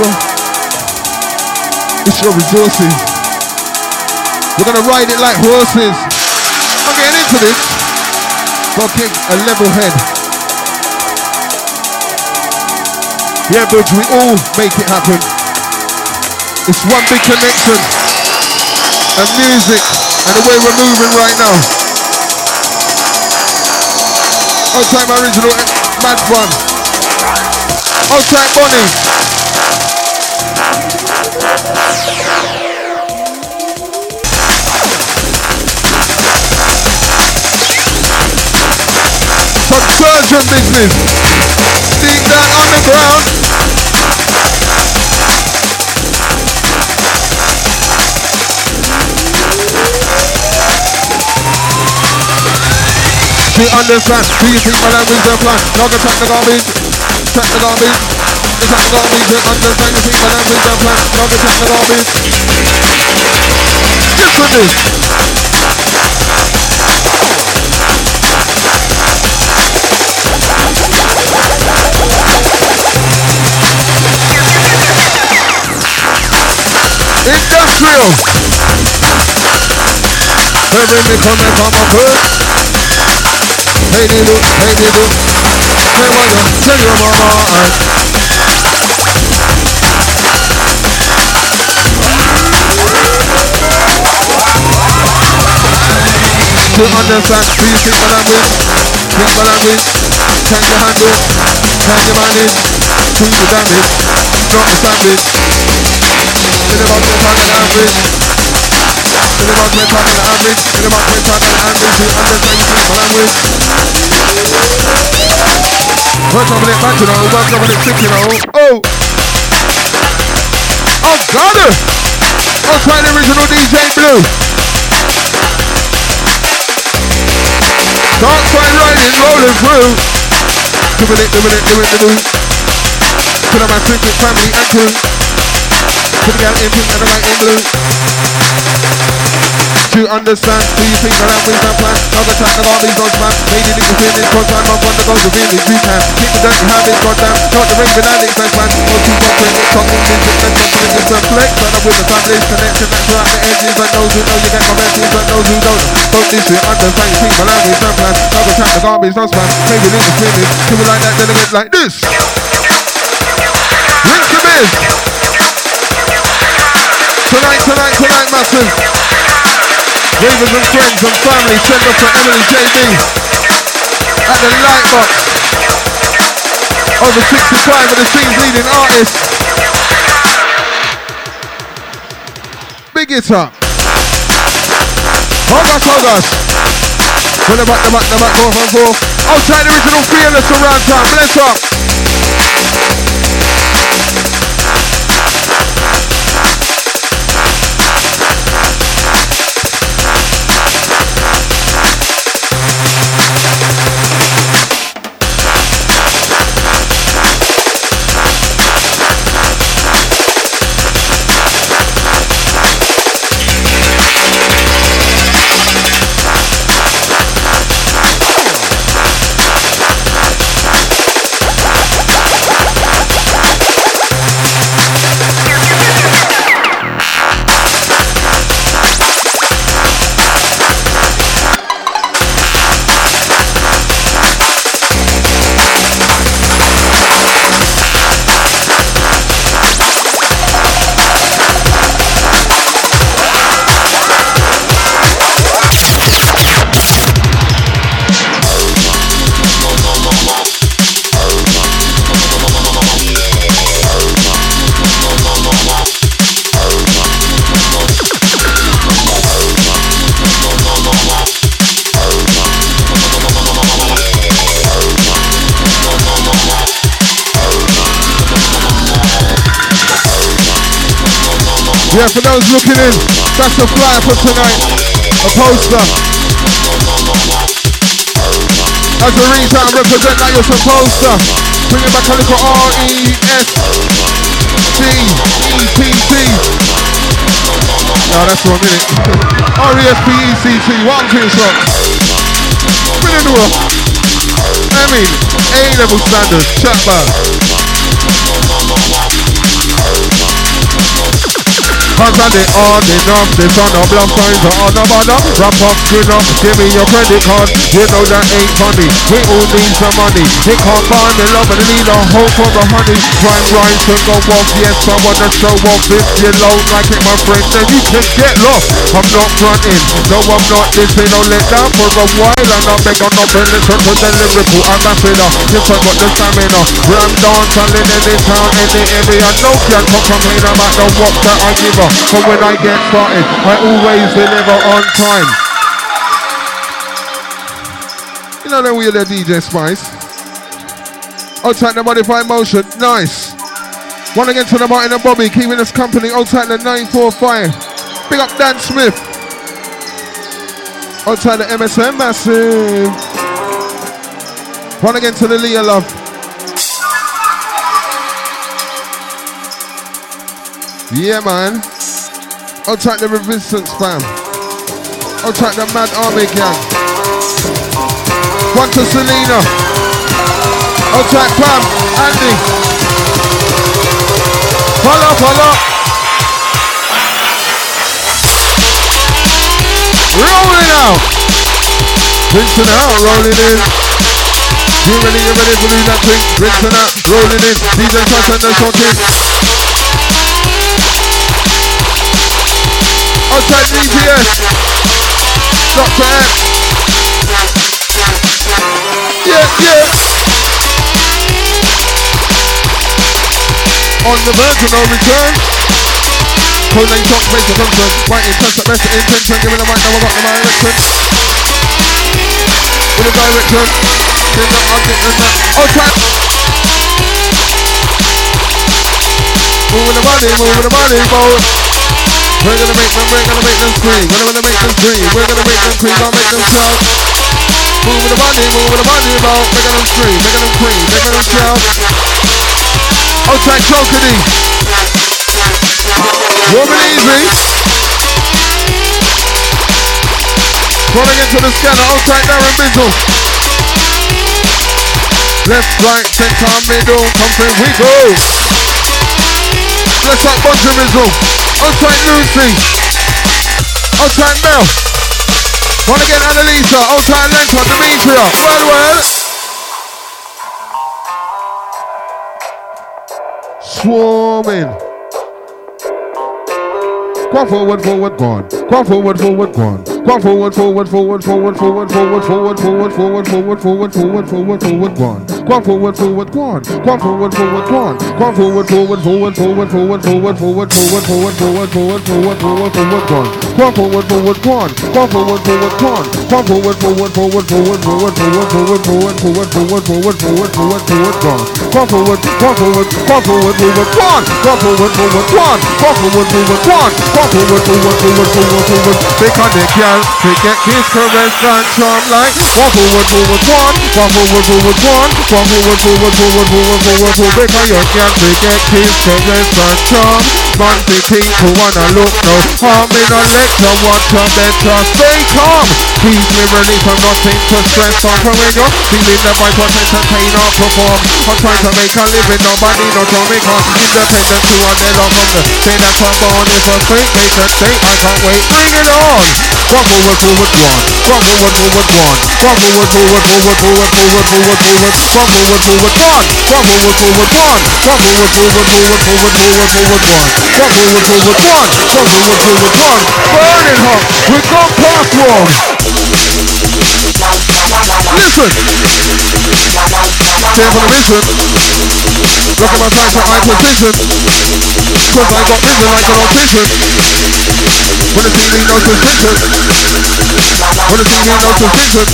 It's your resources. We're gonna ride it like horses. I'm getting into this. Gotta keep a level head. Yeah, but we all make it happen. It's one big connection. And music and the way we're moving right now. Old time original mad fun. Old time Bonnie. Subsurgent business. Dig that underground. Do you understand? Do you think my language and plan? Now go track the garbage. Track the garbage. Track the garbage. Do you understand? You think my language and plan? Now go track the garbage. Listen to this. Industrial. Every me come and come up good. Hey they do. Hey what you tell your mama to understand, do you think my language? Think my language? Can you handle? Can you manage? Do the damage? Not the sandwich. In about the time of the average. In about the time of the average. In about the time of the average. Do you understand? You think my language? Work on it back, you know. Work on it sick, you know. Oh! Oh, got it! I'll try the original DJ Blue. Dark side riding, rolling through. Doing it. To the my cricket family and crew. To the gal in pink and the light in blue. Do you understand? Do you think my language and plan? Now the track of all these dogs, man. Lady niggas in this contact, not one to go to village, you can. Keep the dirty habits, goddamn. Not the raving addicts, that's man. Most people bring it, talking music, let's go to the flex. But I'm with the family connection, that's right, the edges. And those who know you get my message, and those who don't. Don't need to understand, you think my language and plan. Now the track of garbage, dogs, man. Maybe niggas finish. Do it like that, then it like this. Rinse the biz. Tonight, massive. Ravers and friends and family, send us to Emily JB at the Lightbox. Over 65 of the scene's leading artists. Big it up. Hogas. When the back, forth and forth. Outside the original fearless around town. Bless up. Yeah, for those looking in, that's the flyer for tonight. A poster. As a reach out and represent like you're supposed to. Bring it back a little R-E-S-C-E-P-T. No, that's 1 minute. R-E-S-P-E-C-T. One pin shot. Bring it to her. I mean, A-level standards. Chat back. Cause I did on enough, this on the bluff signs are on the bottom. Wrap up, skin up, give me your credit card. You know that ain't funny, we all need some money. It can't buy me love and need a hope for the honey. Grind, grind to go off, yes I wanna show off. If you don't like it my friend, then you can get lost. I'm not fronting, no I'm not dissing. I'll let down for a while and I beg on nothing. Listen to the lyrical ambassador. Yes I got the stamina, ram dance and in any town, any area. No can complain about the work that I give her. But when I get started, I always deliver on time. You know that we're the DJ Spice. Outside the modified motion, nice. One again to the Martin and Bobby, keeping us company. Outside the 945. Big up Dan Smith. Outside the MSM Massive. One again to the Leah Love. Yeah, man. Outside the Resistance fam. Outside the Mad Army gang. One to Selena. Outside Pam, Andy. Follow, follow. Rolling out. Rinsing out, rolling in. You ready to do that thing? Rinsing out, rolling in. DJ Trust and the shorting. Outside DPS, Dr. X. Yeah, yeah. On the verge of no return. Code name talk, make a concern. Right intense at best intention. Give me the mic, now I got the direction. With the direction. Then the object and that. Outside. Moving the body, move. We're gonna make them scream. We're gonna make them scream. We're gonna make them scream. Gonna make them shout. Moving the body about. Making them scream. Making them scream. Making them shout. Outside Chokedy. Woman easy. Rolling into the scanner. Outside Darren Bizzle. Left, right, center, middle. Something we go. Let's up bunch of Bizzle. Outside Lucy. Outside Mel. One again Annalisa. Outside Lenton, Demetria. Well. Swarming. Go forward, go on. Go forward, go on. Go forward, go on. Go forward, go on. Go forward, go on. Go forward, because they can't get kiss, caress, and charm like walk forward, one. Because you can't get kiss, caress, and charm. Man, the people wanna look no harm in a lecture. What a better stay calm. Keep me ready for nothing to stress on. For when you're feeling the vibe, what entertain or perform. I'm trying to make a living, nobody knows how me come. Independent to a nail from the thing that's a born is a fake. Make a state, I can't wait, bring it on. Go forward, one. Go forward, one. Go forward, one. Go forward, one. Go forward, one. Burning hot, we got part one. Listen. Stay for the mission. Look at my time for eye position. Cause I got risen like an audition. When the TV no suspicion. When the TV no suspicion.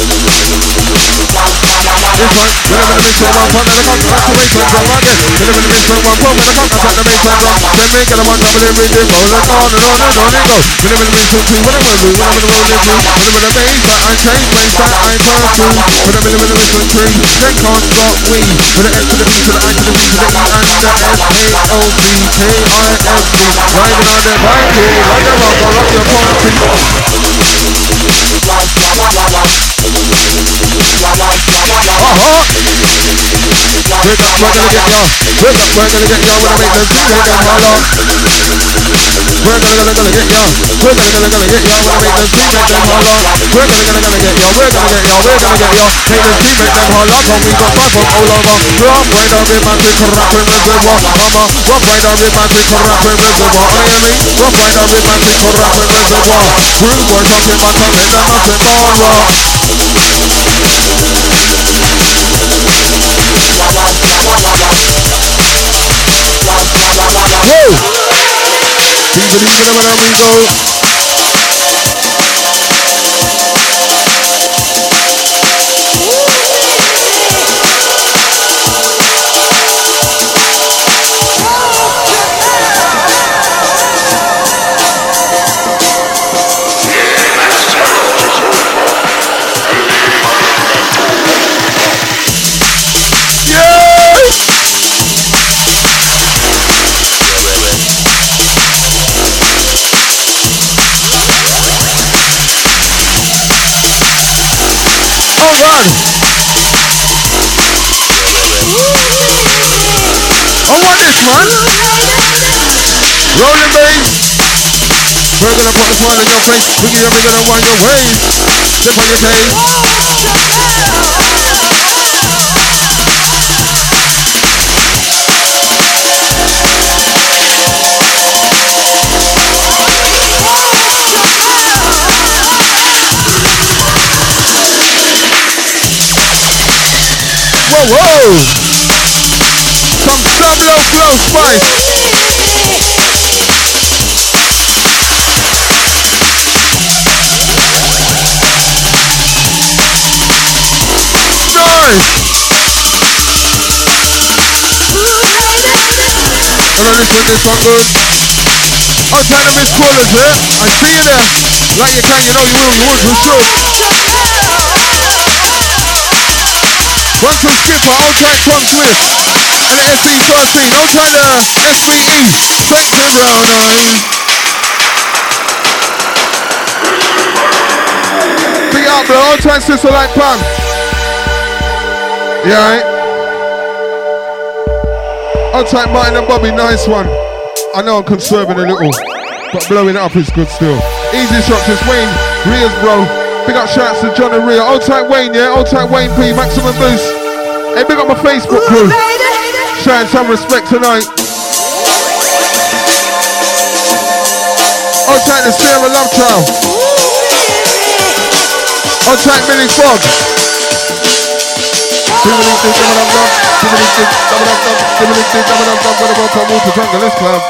It's like, whenever the mission one front of the front, that's the mission drum again. Whenever the mission one front of the front, that's the mission drum. Then make it a one double in with it, roll it on and on and on it goes. Whenever the mission two, whenever the roll it through. Whenever the bass that I change, bass that I pursue. Whenever the mission three, then can't stop we. With the S to the B to the I to the B to the E and the S-A-O-B-K-I-S-B. Riding on the bike, like a rock, rock your party. We're gonna get ya. We're gonna get ya when I make the team make them holler. We're gonna get ya. We're gonna get ya when I make the team make them holler. We're gonna get ya. We're gonna get ya. We're gonna get ya. Make the team make them holler. Cause we got fun from all over. Rock right on romantic rapping reservoir. Mama, rock right on romantic rapping reservoir. I hear me? Rock right on romantic rapping reservoir. Rude boys talking my tongue in the nothing more rock. Whoa! Even wherever we go. I want this, man. Rolling bass. We're gonna put the smile in your face. We're gonna wind your waist. Step on your taste. Whoa, whoa! Some low flow spice. Nice! Hello, listen, this one good. I'm trying to miss callers, yeah? I see you there. Like you can, you know you will, you would, you should. One from Skipper, I'll try Tom Swift. And the SE13, I'll try the SVE. Straight to brown eyes. Big up, bro. I'll try Sister Like Pam. Yeah, right? I'll try Martin and Bobby, nice one. I know I'm conserving a little, but blowing it up is good still. Easy shots, it's Wayne Ria's, bro. Big up shouts to John and Rhea. Old tight Wayne, yeah? Old tight Wayne P, Maximum Boost. Hey, big up my Facebook crew. Showing some respect tonight. Old tight the Sierra Love Child. Old tight Millie Fogg. Let's club.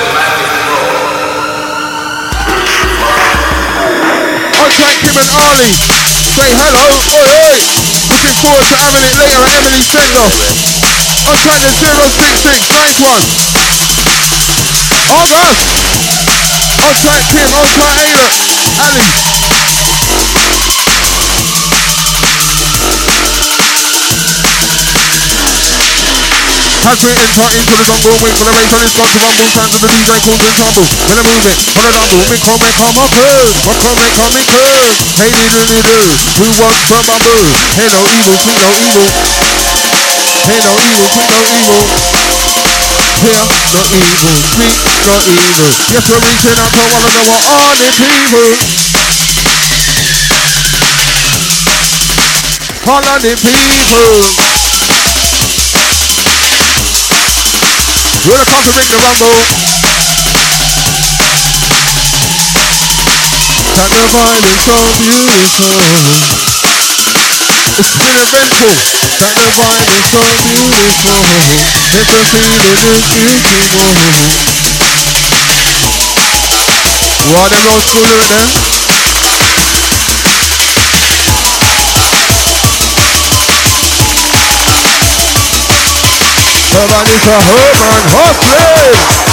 Old tight Kim and Arlie. Say hello. Oi, oi. Looking forward to having it later at Emily's send-off. I'm trying to 066, nice one. August. I'll try Kim, I'll try Ayla, Ali. Has been enter into the jungle, wait for the race on his gun to rumble, time to the DJ calls and tumble. When I move it, on a double, me come my curve, what come me curve. Hey diddly-do, who wants from bamboo? Hey no evil, see no evil. Hey no evil, see no evil. Here, no evil, speak no evil. Yes, we're reaching out to one another, all the people. All of the people. We're gonna come to ring the rumble. That the vibe is so beautiful. It's been eventful. That the vibe is so beautiful. It's a feeling is beautiful. What them old schooler then? Everybody's a home and hustling.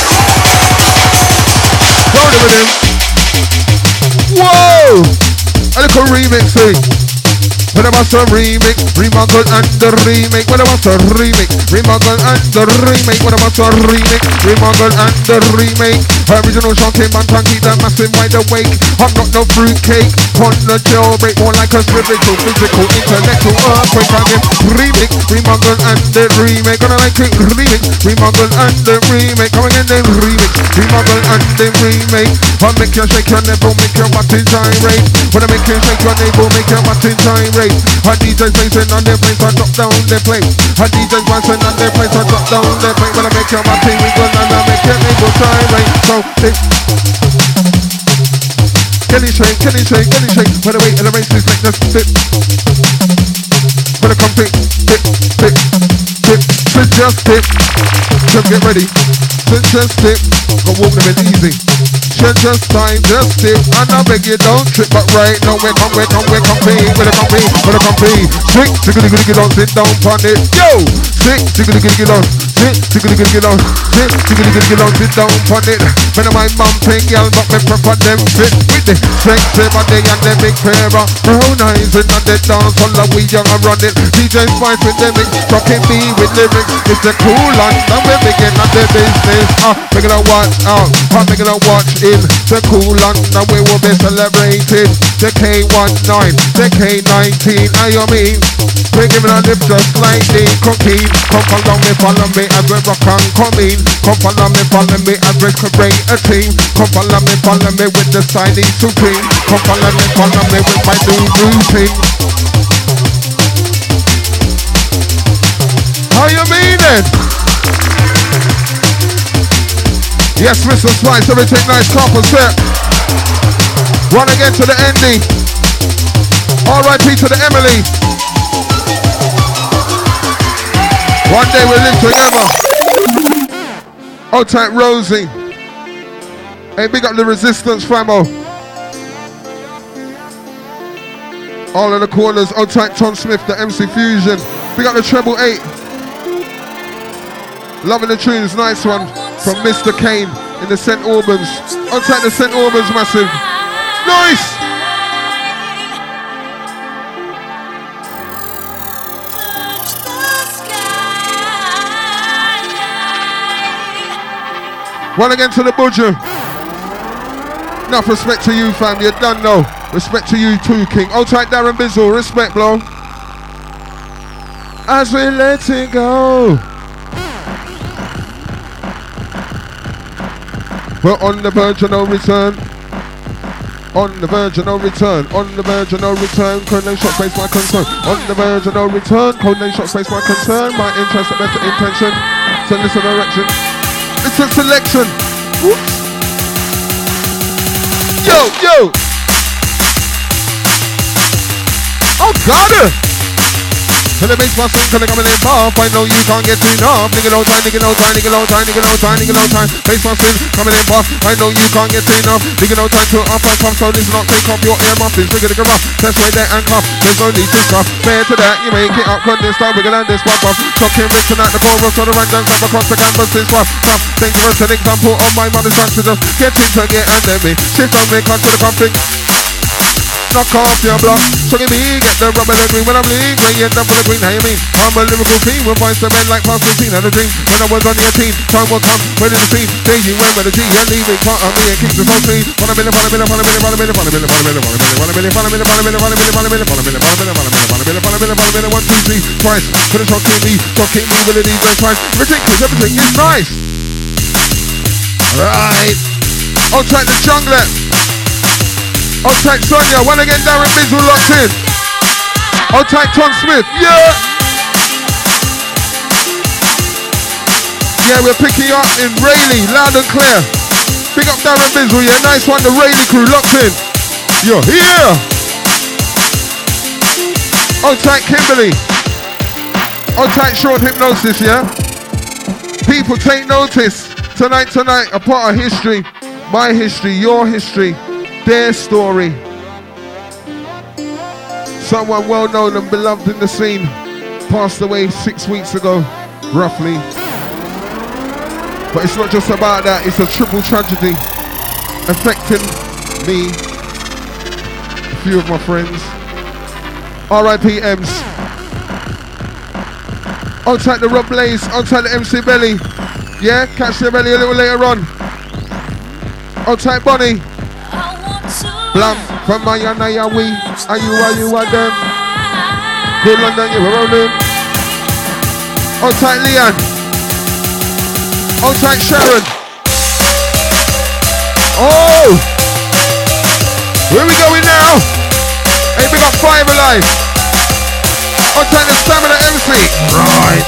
Down with him. Whoa! A little remixing. When I was a remix, Remuggle and the remake. When I was a remix, Remuggle and the remake. When I was a remix, Remuggle and the remake. Original shocking man, can't keep that massive wide awake. I'm not no fruitcake. On the jailbreak, more like a spiritual, physical, intellectual earthquake. I'm in remix, remuggle and the remake. Gonna like it, remix, remuggle and the remake. Come again, then remix, remuggle and the remake. I'll make you shake your navel, make your body gyrate. When I make you shake your navel, make your body gyrate. A DJ's facing on their place, I drop down their plate. A DJ's facing on their place, I drop down their plate. When I make your body wiggle and I make your navel gyrate. So Kenny shake, Kenny shake, Kenny shake. When the weight of the race is like this, dip. When I come dip, dip, dip, dip. Just dip. Just get ready. Just dip. Go walk them in easy. Just time, just dip. And I beg you don't trip, but right now we come, when I come be. Sick, tickle on, sit down on it. Yo! Sick, tickle on. Sit, tickle on. Sick, tickle on, sit down on it. When my mum pink y'all, but me prefer them fit with the sexy body and the big pair of brown eyes and the dance all the we young and run it. DJ's fight with them, rocking me with lyrics. It's the cool and now we're beginning at the business. Making a watch out, making a watch in the cool and now we will be celebrating the K19, the K19. I mean, we're giving a lift just like the cookie. Come follow me as we rock and come in. Come follow me as we create a team. Come follow me with the Sidey Supreme. Come follow me with my new routine. How you mean it? Yes, Mr. Spice, everything nice, couple set. One again to the Andy. R.I.P. to the Emily. One day we'll live together. Old tight Rosie. Hey, big up the Resistance famo. All in the corners. Old tight Tom Smith, the MC Fusion. Big up the Treble 8. Loving the tunes, nice one. From Mr. Kane in the St. Albans. Old tight the St. Albans massive. Nice! One again to the Budger. Enough respect to you, fam. You done know. Respect to you too, King. Old tight Darren Bizzle. Respect, bro. As we let it go. We're on the verge of no return. On the verge of no return. On the verge of no return. Codename shot face my concern. On the verge of no return. Codename shot face my concern. My interest and better intention. So listen direction. It's a selection. Whoops. Yo. Oh, got it. Till it makes my song, till it coming in off. I know you can't get enough. Nigga no time. Face my sin, coming in off. I know you can't get enough. Nigga no time to up and pump. So listen up, take off your ear muffins. We're gonna rough. Test way there and cuff. There's no need to scuff. Fair to that, you make it up. Run this time, we're gonna land this one off. Shocking written at the chorus. On the random step across the canvas. This rough. Dangerous, an example of my mother's son to just get into get under me. Shift on me, cut to the pumping. Knock off your block, so give me, get the rubber the green when I'm lean, when you end up for the green, how you mean? I'm a lyrical fiend, we'll find some men like past 15 and a dream. When I was on your team, time will come, ready to see. There you went with a G, you're leaving part of me and keeps the whole team. Follow me, one, two, three, twice. Put a shocking me with a DJ twice. Ridiculous, everything is nice. Right. I'll track the jungler. I'll take Sonia, one again Darren Bizzle locked in. I'll take Tom Smith, yeah! Yeah, we're picking up in Rayleigh, loud and clear. Big up Darren Bizzle, yeah, nice one, the Rayleigh crew locked in. You're here! I'll take Kimberly. I'll take Short Hypnosis, yeah? People take notice. Tonight, a part of history. My history, your history. Their story. Someone well known and beloved in the scene passed away 6 weeks ago, roughly. But it's not just about that, it's a triple tragedy affecting me, a few of my friends. R.I.P. Ems. I'll take the Rob Blaze, I'll take the MC Belly. Yeah, catch the Belly a little later on. Outside Bonnie. Blam from my and I are we. Are you are them? Good London, you were rolling. Outside Leon. Outside Sharon. Oh! Where we going now? Hey, we got 5 alive. Outside the Stamina MC. Right.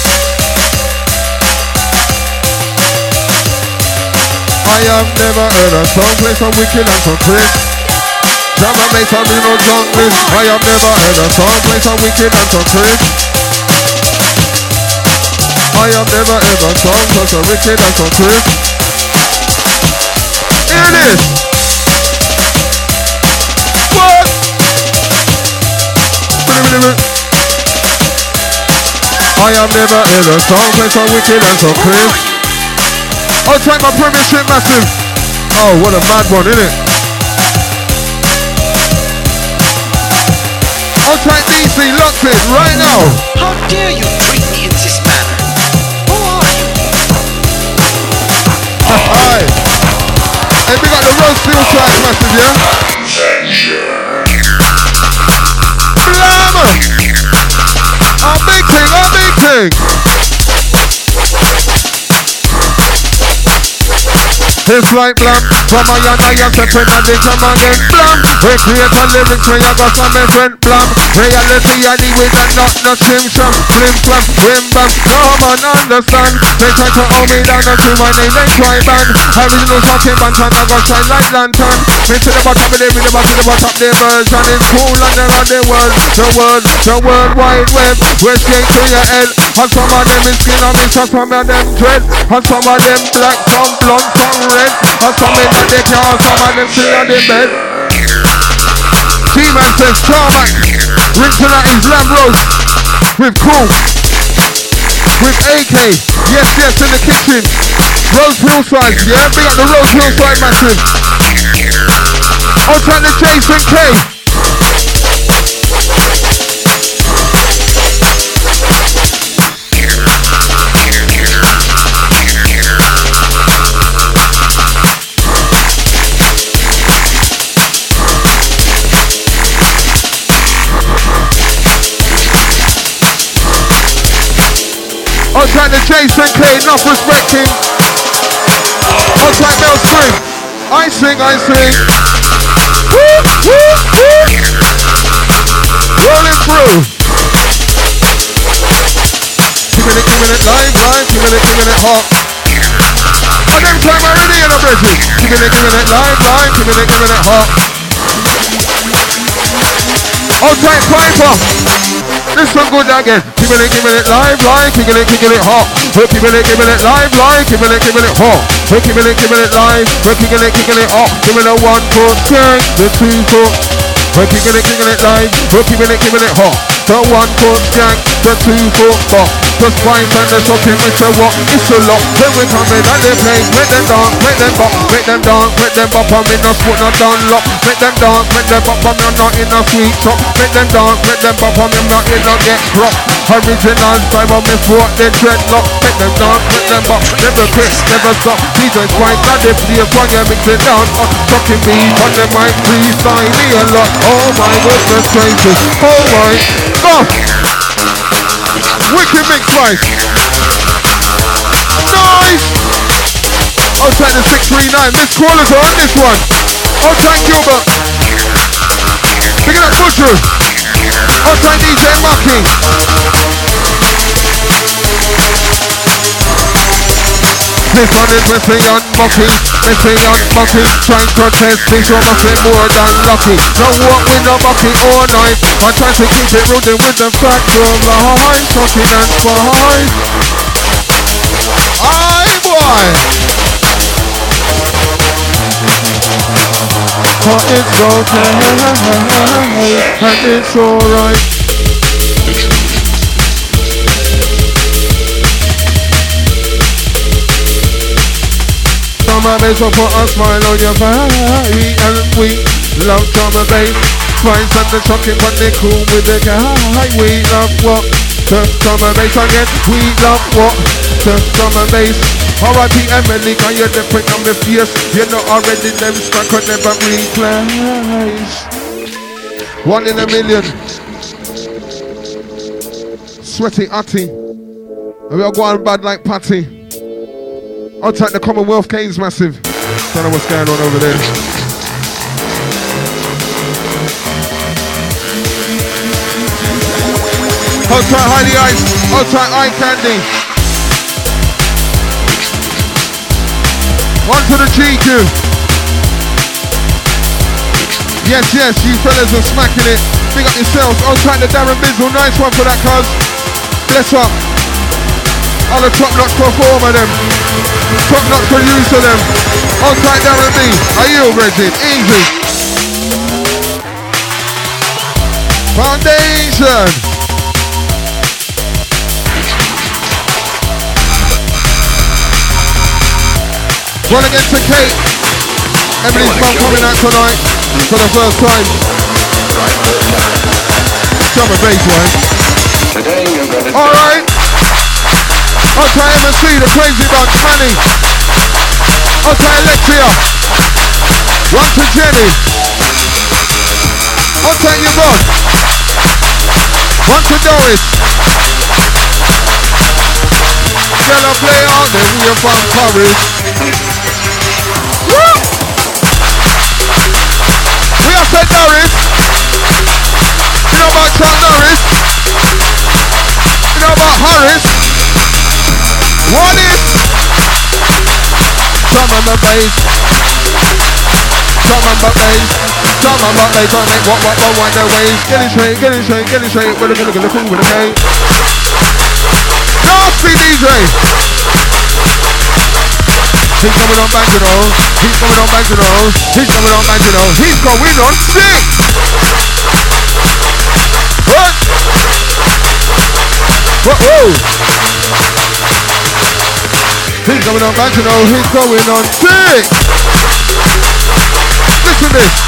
I have never heard a song play so wicked and so crisp. Drum and bass and no junglist. I have never heard a song play so wicked and so crisp. I have never ever sung so wicked and so crisp. Here it is. What? I have never heard a song play so wicked and so crisp. I'll take my Premiership Massive. Oh, what a mad one, innit? I'll take DC locked in right now. How dare you treat me in this manner? Who are you? Hi. Hey, we got the Rose Steel Side Massive, yeah? Blammer! Our big thing, our big thing! It's like blam, from my and I am separate and they come again, blam. We create a lyrics where you got some different blam. Reality I need with that not shim sham, flim flam, wim bam. No man understand. They try to hold me down until my name they try ban. Original fucking band and I got shine like lantern. Me to the bottom of the rhythm, to the bottom the version. It's cool and around the world wide web. We're straight to your head. And some of them is skin on me, some of them dread. And some of them black, some blonde, some red. And some in that they can't, some of them still on the bed. G-Man says, Tarmac, ring tonight is lamb roast. With Cool, with AK, yes, in the kitchen. Rose Hillside, yeah, big up the Rose Hillside Massive. Outside the Jason K. Outside the Jason K, enough respecting. Outside Mel Spring. I sing. Woo, woo, woo. Rolling through. Giving it live, giving it hot. And every time I ready in a bridge. Giving it live, giving it hot. Outside Piper. This one good again. Giving it live, kicking it hot. We're giving it live, giving it hot. We're giving it live, we're kicking it hot. Giving it 1 foot straight, the 2 foot. We're kicking it live, we're giving it hot. The 1 foot jack, the 2 foot bop. The spice and the socket, Mr. What? It's a lot. When we come in and they play, make them dance, make them bop, make them dance, make them bop. I'm in a sport, not down lock. Make them dance, make them bop. I'm not in a sweet shop. Make them dance, make them bop. I'm not in a get rock. Original style on me foot, they dreadlock. Make them dance, make them bop. Never quit, never stop. DJ Spike, now they play one, you mix it down. Fucking beat on the mic, freestyle me a lot. Oh my goodness gracious, oh my God. Wicked mix mic. Nice. Outside the 639, Miss Crawlers are on this one. Outside Gilbert. Pick it up Butcher. Outside DJ Mucky. This one is missing on Mucky, trying to test things, so nothing more than lucky. Don't walk with no Mucky all night, I'm trying to keep it rooted with the fact of life, talking and spice. Aye boy! But it's okay, and it's alright. Drum and bass will put a smile on your face. And we love drum and bass. Spice and the shocking but they cool with the guy. We love what? The drum and bass again. We love what? The drum and bass. R.I.P. Emily, can you the print on the face? You know already them stuck on never replace. 1 in a million. Sweaty Atty. And we are going bad like Patty. I'll take the Commonwealth Keynes massive. Don't know what's going on over there. Hold tight, Heidi Ice. Hold tight, Eye Candy. One to the GQ. Yes, yes, you fellas are smacking it. Big up yourselves. Hold tight to Darren Bizzle. Nice one for that, cuz. Bless up. All the top-notch performer them. Top-notch producer them. Hold tight, Darren B. Are you ready? Easy. Foundation. One against the Kate. Emily's mum coming out tonight for the first time. Summer bass line. Alright. I'll try MC, the crazy bunch, Manny. I'll try Alexia. One to Jenny. I'll try Yvonne. One to Doris. Shall I play out then we are from Paris? Woo! We are said Doris. You know about Chuck Norris? You know about Horace? What is? Drum on the bass. Drum on the bass. Drum on the bass. Don't make what wind their ways. Get it straight, get it straight, get it straight. We're gonna look with a K. Nasty DJ. He's coming on back, you know. He's coming on back, you know. He's coming on back, you know. He's going on sick. What? Whoa. He's coming on back, you know. He's going on sick. Listen to this.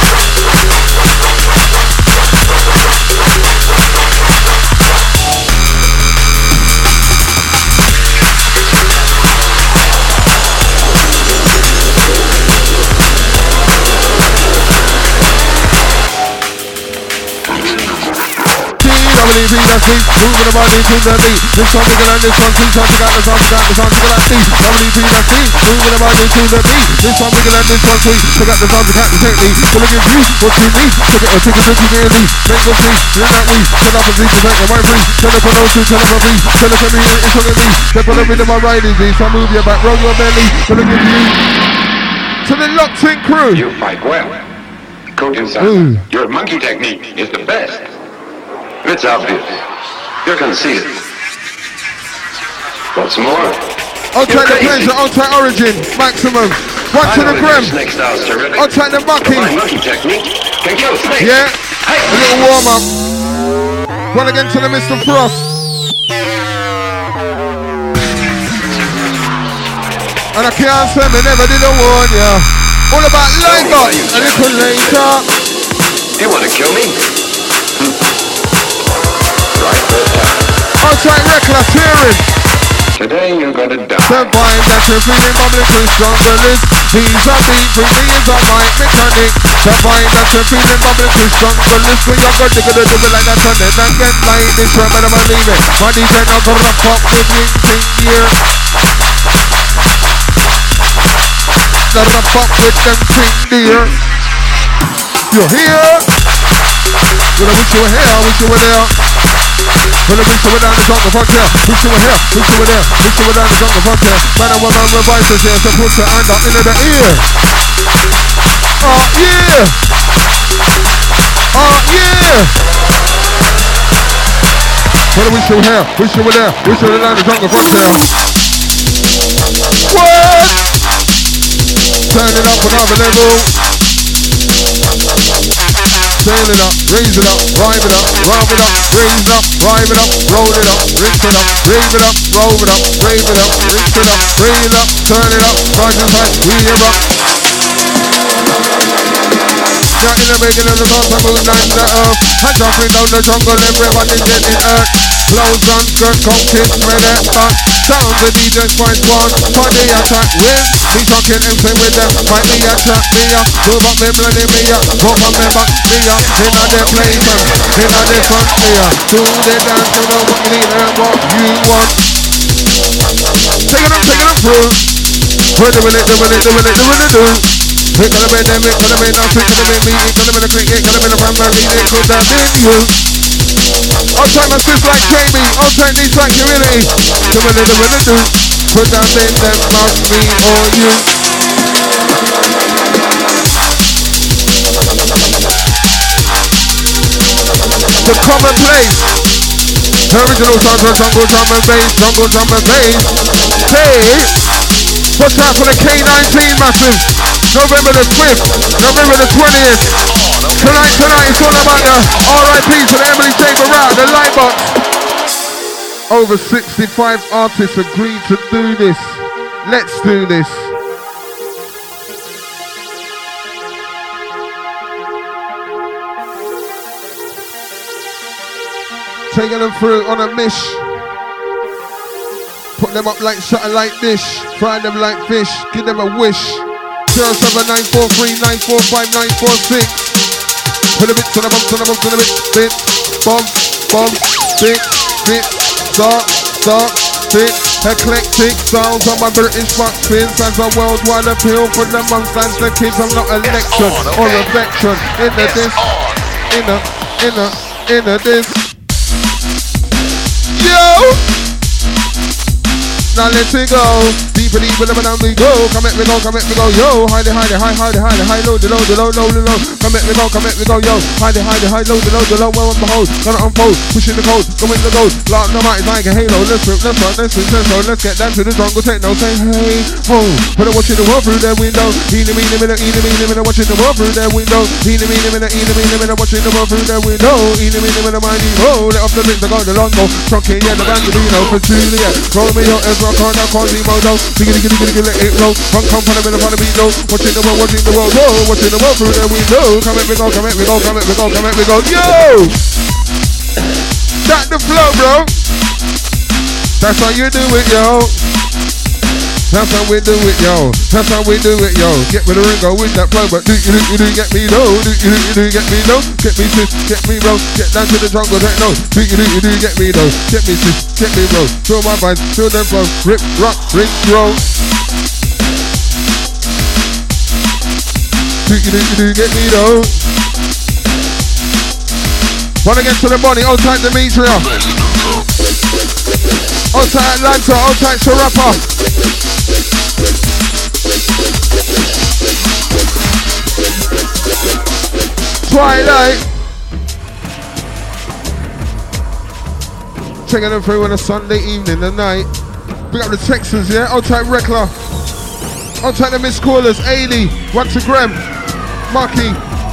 Moving the body to the beat. This one bigger than this one. Two times you got the song, bigger than this. Moving the body to the beat. This one bigger than this one. Sweet. You got the song, you got the technique. Gonna give you what you need. Take a tricky nearly. Make go see. You're not we. Turn up a beat to take a right free. Turn up a no two. Turn up a beat. Turn up a me. It's on me. Step on the rhythm of riding Z. So move your back. Roll your belly. Gonna give you to the locked in crew. You fight well. Coach inside. Your monkey technique is the best. It's obvious. You're conceited. What's more? Outside the pleasure, outside origin, maximum. One to the grim. Outside the monkey. Yeah. A little warm up. One again to the Mr. Frost. And I can't say me never did a warn ya. All about line up a little later. You want to kill me? Outside reckless hearing. Today you're gonna die. The vibe that you're feeling bubbling through strongest. He's a beat, he is a mic mechanic. The vibe that you're feeling bubbling through strongest. When you're gonna do it like that and then get like this, remember to believe it. My DJ not gonna fuck with me, thing here. Gonna fuck with them thing there. You're here. Well, I wish you were here, I wish you were there. Well, I wish you were down the jungle front here. Wish you were here, wish you were there. Wish you were down the jungle front here. Man and woman with voices here, so put your hand up into the ear. Oh yeah. Oh yeah. Well, I wish you were here, wish you were there. Wish you were down the jungle front here. What? Turn it up another level. Sail it up, raise it up, rhyme it up, rhyme it up, raise it up, rhyme it up, roll it up, rinse it up, rave it up, roll it up, rave it up, rinse it up, raise it up, turn it up, rise and pass, we are up. in the beginning of the cause of moon and the earth. And jumping down the jungle, everybody's getting hurt. Clothes on skirt, come kiss me that back. Sounds the DJ Spice One for the attack with. He talking MC with them, fight me attack me up. Move up me bloody me up, move up me back me up. Inna the place, inna the front me up. Do the dance, you know what you need and what you want. Take it through. We're doing it, do. It could have been them, it could have been us, it could have been me, it could have been a clique, it could have been a family, it could have been you. I'll take my sis like Jamie, I'll take these like Unity. Do. Put that in them, must be or you. The common place. The original sounds of jungle drum and bass. Hey, what's that for the K19 massive? November the 5th, November the 20th. Tonight it's all about the RIP to the Emily Chamber Round, the Lightbox. Over 65 artists agreed to do this. Let's do this. Taking them through on a mish. Put them up like satellite dish. Fry them like fish. Give them a wish. 07943945946. Put a bit to the bump, to the bump, to the bit. Bump, bit, start, bit. Eclectic sounds on my British fuck spins. As a worldwide appeal for the monks and the kids. I'm not a lecture or a veteran. In the this. Yo! Now let it go. Deeper, and we go. Come at me go, yo. Hide, high, low, the low. Come at me go, yo. Hide, low, the low. Well on behold, gonna unfold, pushing the code, go in the gold. Like no might like a halo. Let's rip, let's run, let's get down to the jungle techno. Say hey, ho. But I'm watching the world through their window. Eeny, meeny, watching the world through their window. Eeny, meeny, watching the world through their window. Eeny, meeny, mighty, ho. Let off the mix, I got the long go. Trunking, yeah, the Bambino for Julia. Roll me your Ezra, corner, Quasimodo. Let it roll. Front come from the middle of the beat, no. Watching the world, whoa. Watching the world through the window. Come at me go, yo! That's the flow, bro. That's how you do it, yo. That's how we do it, yo. Get with the ring, go with that flow, but do you get me, no? Do you get me, no? Get me sis, get me, bro. Get down to the jungle, techno. Do you get me, no? Get me sis, get me, bro. Feel my vibes, feel them flow. Rip, rock, ring, roll. Do you get me, though? Wanna get to the body, old tight Demetria. Old tight Atlanta, old tight Sharappa. Twilight. Checking them through on a Sunday evening, the night. Big up the Texans, yeah? Old tight Rekla. Old tight the Miss Callers, Ailey, once a gram. Marky.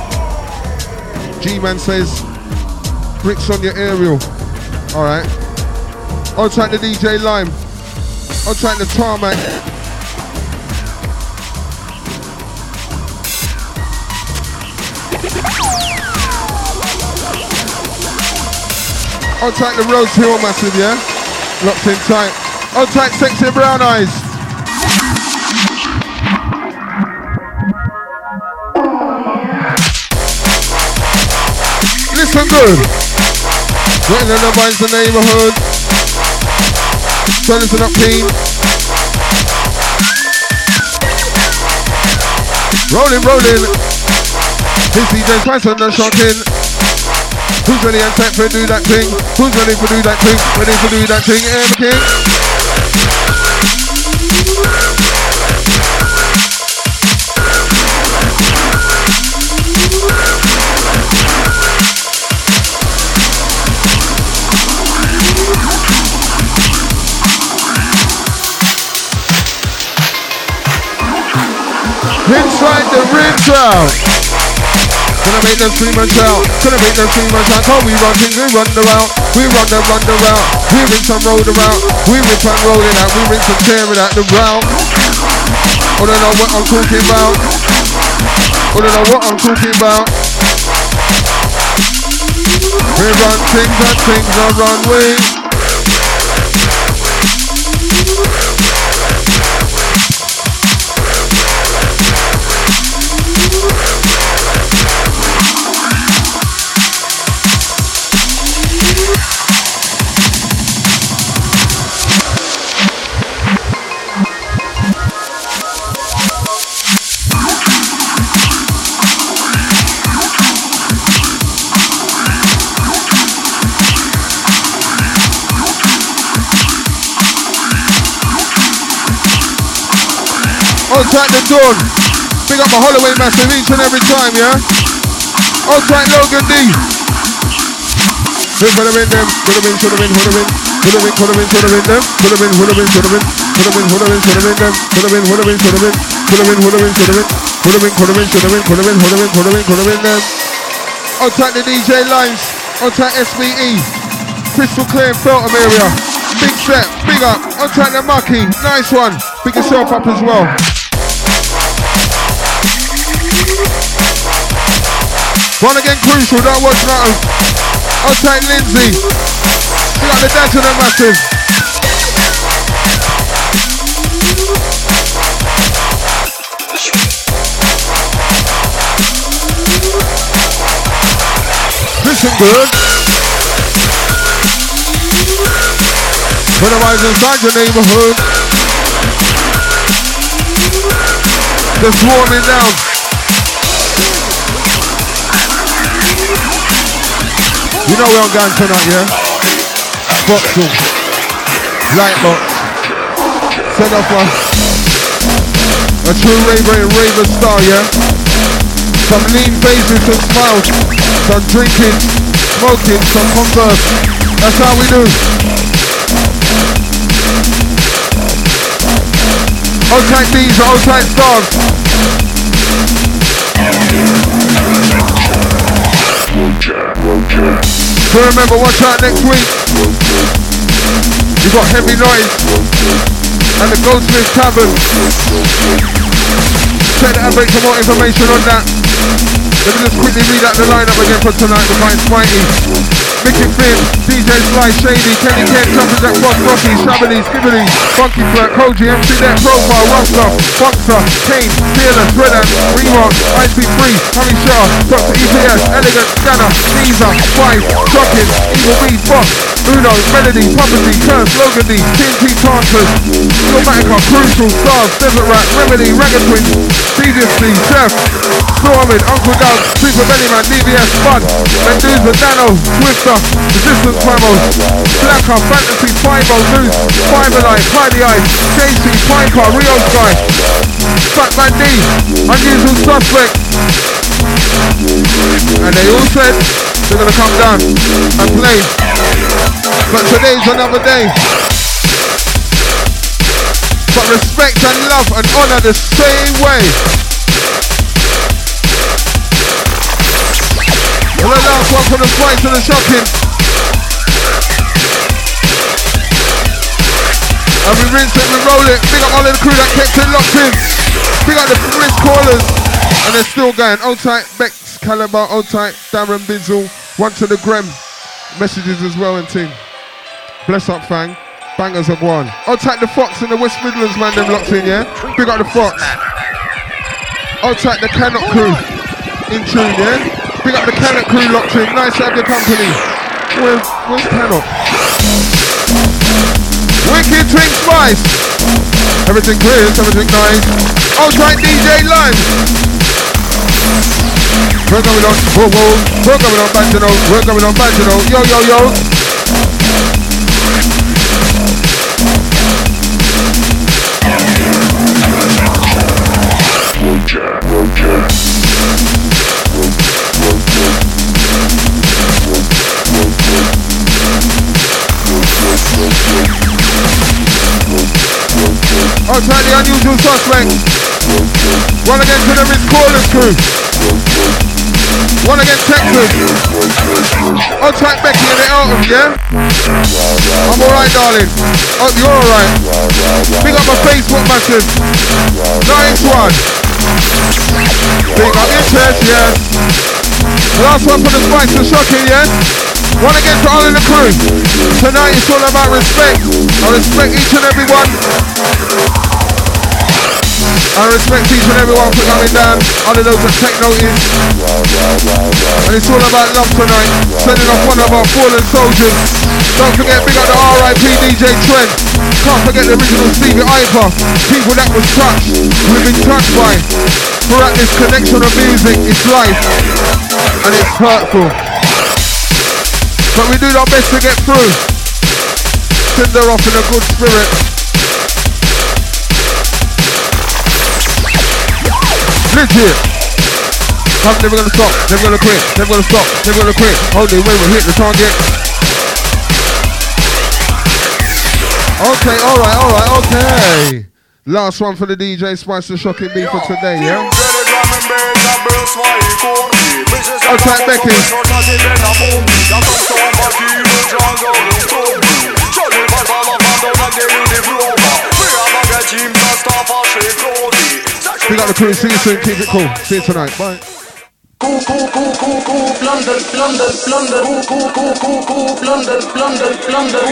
G-Man says, bricks on your aerial. Alright. I'll take the DJ Lime. I'll take the Tarmac. I'll take the Rose Hill Massive, yeah? Locked in tight. I'll take Sexy Brown Eyes. Listen good. Getting in the vibes the neighborhood. So listen up, team. Rolling. This DJ's price on the shocking. Who's ready and set for do that thing? Who's ready for do that thing? Ready for do that thing, yeah, king. Inside the rinse out. Gonna make them scream and shout. Cause we run things, we run the route. We run the route. We rinse and roll the route. We rip and roll it out. We rinse and tear it out the route. I don't know what I'm talking about. We run things and things are runway. Outside the dawn, big up my Holloway massive each and every time, yeah? Outside Logan D. Could have been them, could have been, should have been, would have been, could have been, could have been, should have been them, could have been, would have been, should have been, could have been, would have been, should have been them, could have been, would have been, should have been, could have been, would have been, should have been, could have been, could have been, should have been, could have been, would have been, could have been, could have been them. Outside the DJ lines, outside SVE, Crystal Clear Feltham area, big set, big up, outside the Mucky, nice one, pick yourself up as well. One again crucial, don't watch nothing. Outside Lindsay. We got the dance on the massive. Listen good. When I was inside your neighborhood, they're swarming down. You know we're on gun tonight, yeah? Voxel, Lightbox, set off a true raver star, yeah? Some lean faces and smiles, some drinking, smoking, some Converse. That's how we do. Old tight D's, old tight stars. So remember, watch out next week. You got Heavy Noise and the Goldsmith Tavern. Check that and break some more information on that. Let me just quickly read out the lineup again for tonight with Mike Smitey, Mickey Finn, DJ Sly, Shady, Kenny Ken, Jumpin' Jack, Boss, Rocky, Shabby, Skibbity, Funky Flirt, Koji, MC Net, Profile, Rockstar, Boxer, Kane, Fearless, Red Ant, Remark, IC3, Harry Shaw, Dr. EPS, Elegant, Scanner, Caesar, Five, Shocking, Evil Beat, Boss, Uno, Melody, Puppetry, Curse, Logan D, TNT Tantas, Ilmatica, Crucial, Stars, Desert Rat, Remedy, Ragatwin, Seriously, Chef, Stormid, Uncle Doug, Super Bellyman, DVS, Bud, Mendoza, Dano, Swifter, Resistance Mamo, Blacker, Fantasy, Fibo, Loose, Fiberlight, Tidy Eyes, JC, Pinecar, Rio Sky, Fatman D, Unusual Suspect. And they all said they're gonna come down and play. But today's another day. But respect and love and honor the same way. And the last one for the fight to the shocking. And we rinse it, we roll it. Big up all of the crew that kept it locked in. Big up the wrist callers. And they're still going. Old tight Bex Caliber, old tight Darren Bizzle. One to the Grem. Messages as well and team. Bless up, fang. Bangers of one. Old tight the Fox in the West Midlands, man, them locked in, yeah? Big up the Fox. Old tight the Cannot crew. In tune, yeah? Big up the Cannot crew locked in. Nice to have your company. Where's Cannot? Wicked Twin Spice. Everything clears, everything nice. Old tight DJ Lime. We're going on, whoa, whoa. We're going on Banjano. We're going on Banjano. Yo, yo, yo. Outside the Unusual Suspect. One against the Ritz Callers crew. One against Texas. Outside Becky and the Elton, yeah? I'm alright, darling. Hope you're alright. Big up my Facebook massive. Nice one. Big up your chest, yes. The last one for the Spice, the shocking, yes? Wanna get to all of the crew. Tonight it's all about respect. I respect each and every one. I respect each and every one for coming down. All of those that take notice. And it's all about love tonight. Sending off one of our fallen soldiers. Don't forget, big up the R.I.P. DJ Trent. Can't forget the original Stevie Iper. People that was touched, we've been touched by. Throughout this connection of music, it's life. And it's hurtful. But we do our best to get through. Send her off in a good spirit. Legit. I'm never gonna stop, never gonna quit, never gonna stop, never gonna quit. Only when we hit the target. Okay, alright, okay. Last one for the DJ Spice and Shocking Me for today, yeah? Outside Becky. We got the crew, see you soon, keep it cool. See you tonight, bye. Plunder, plunder, plunder, plunder, plunder, plunder, plunder,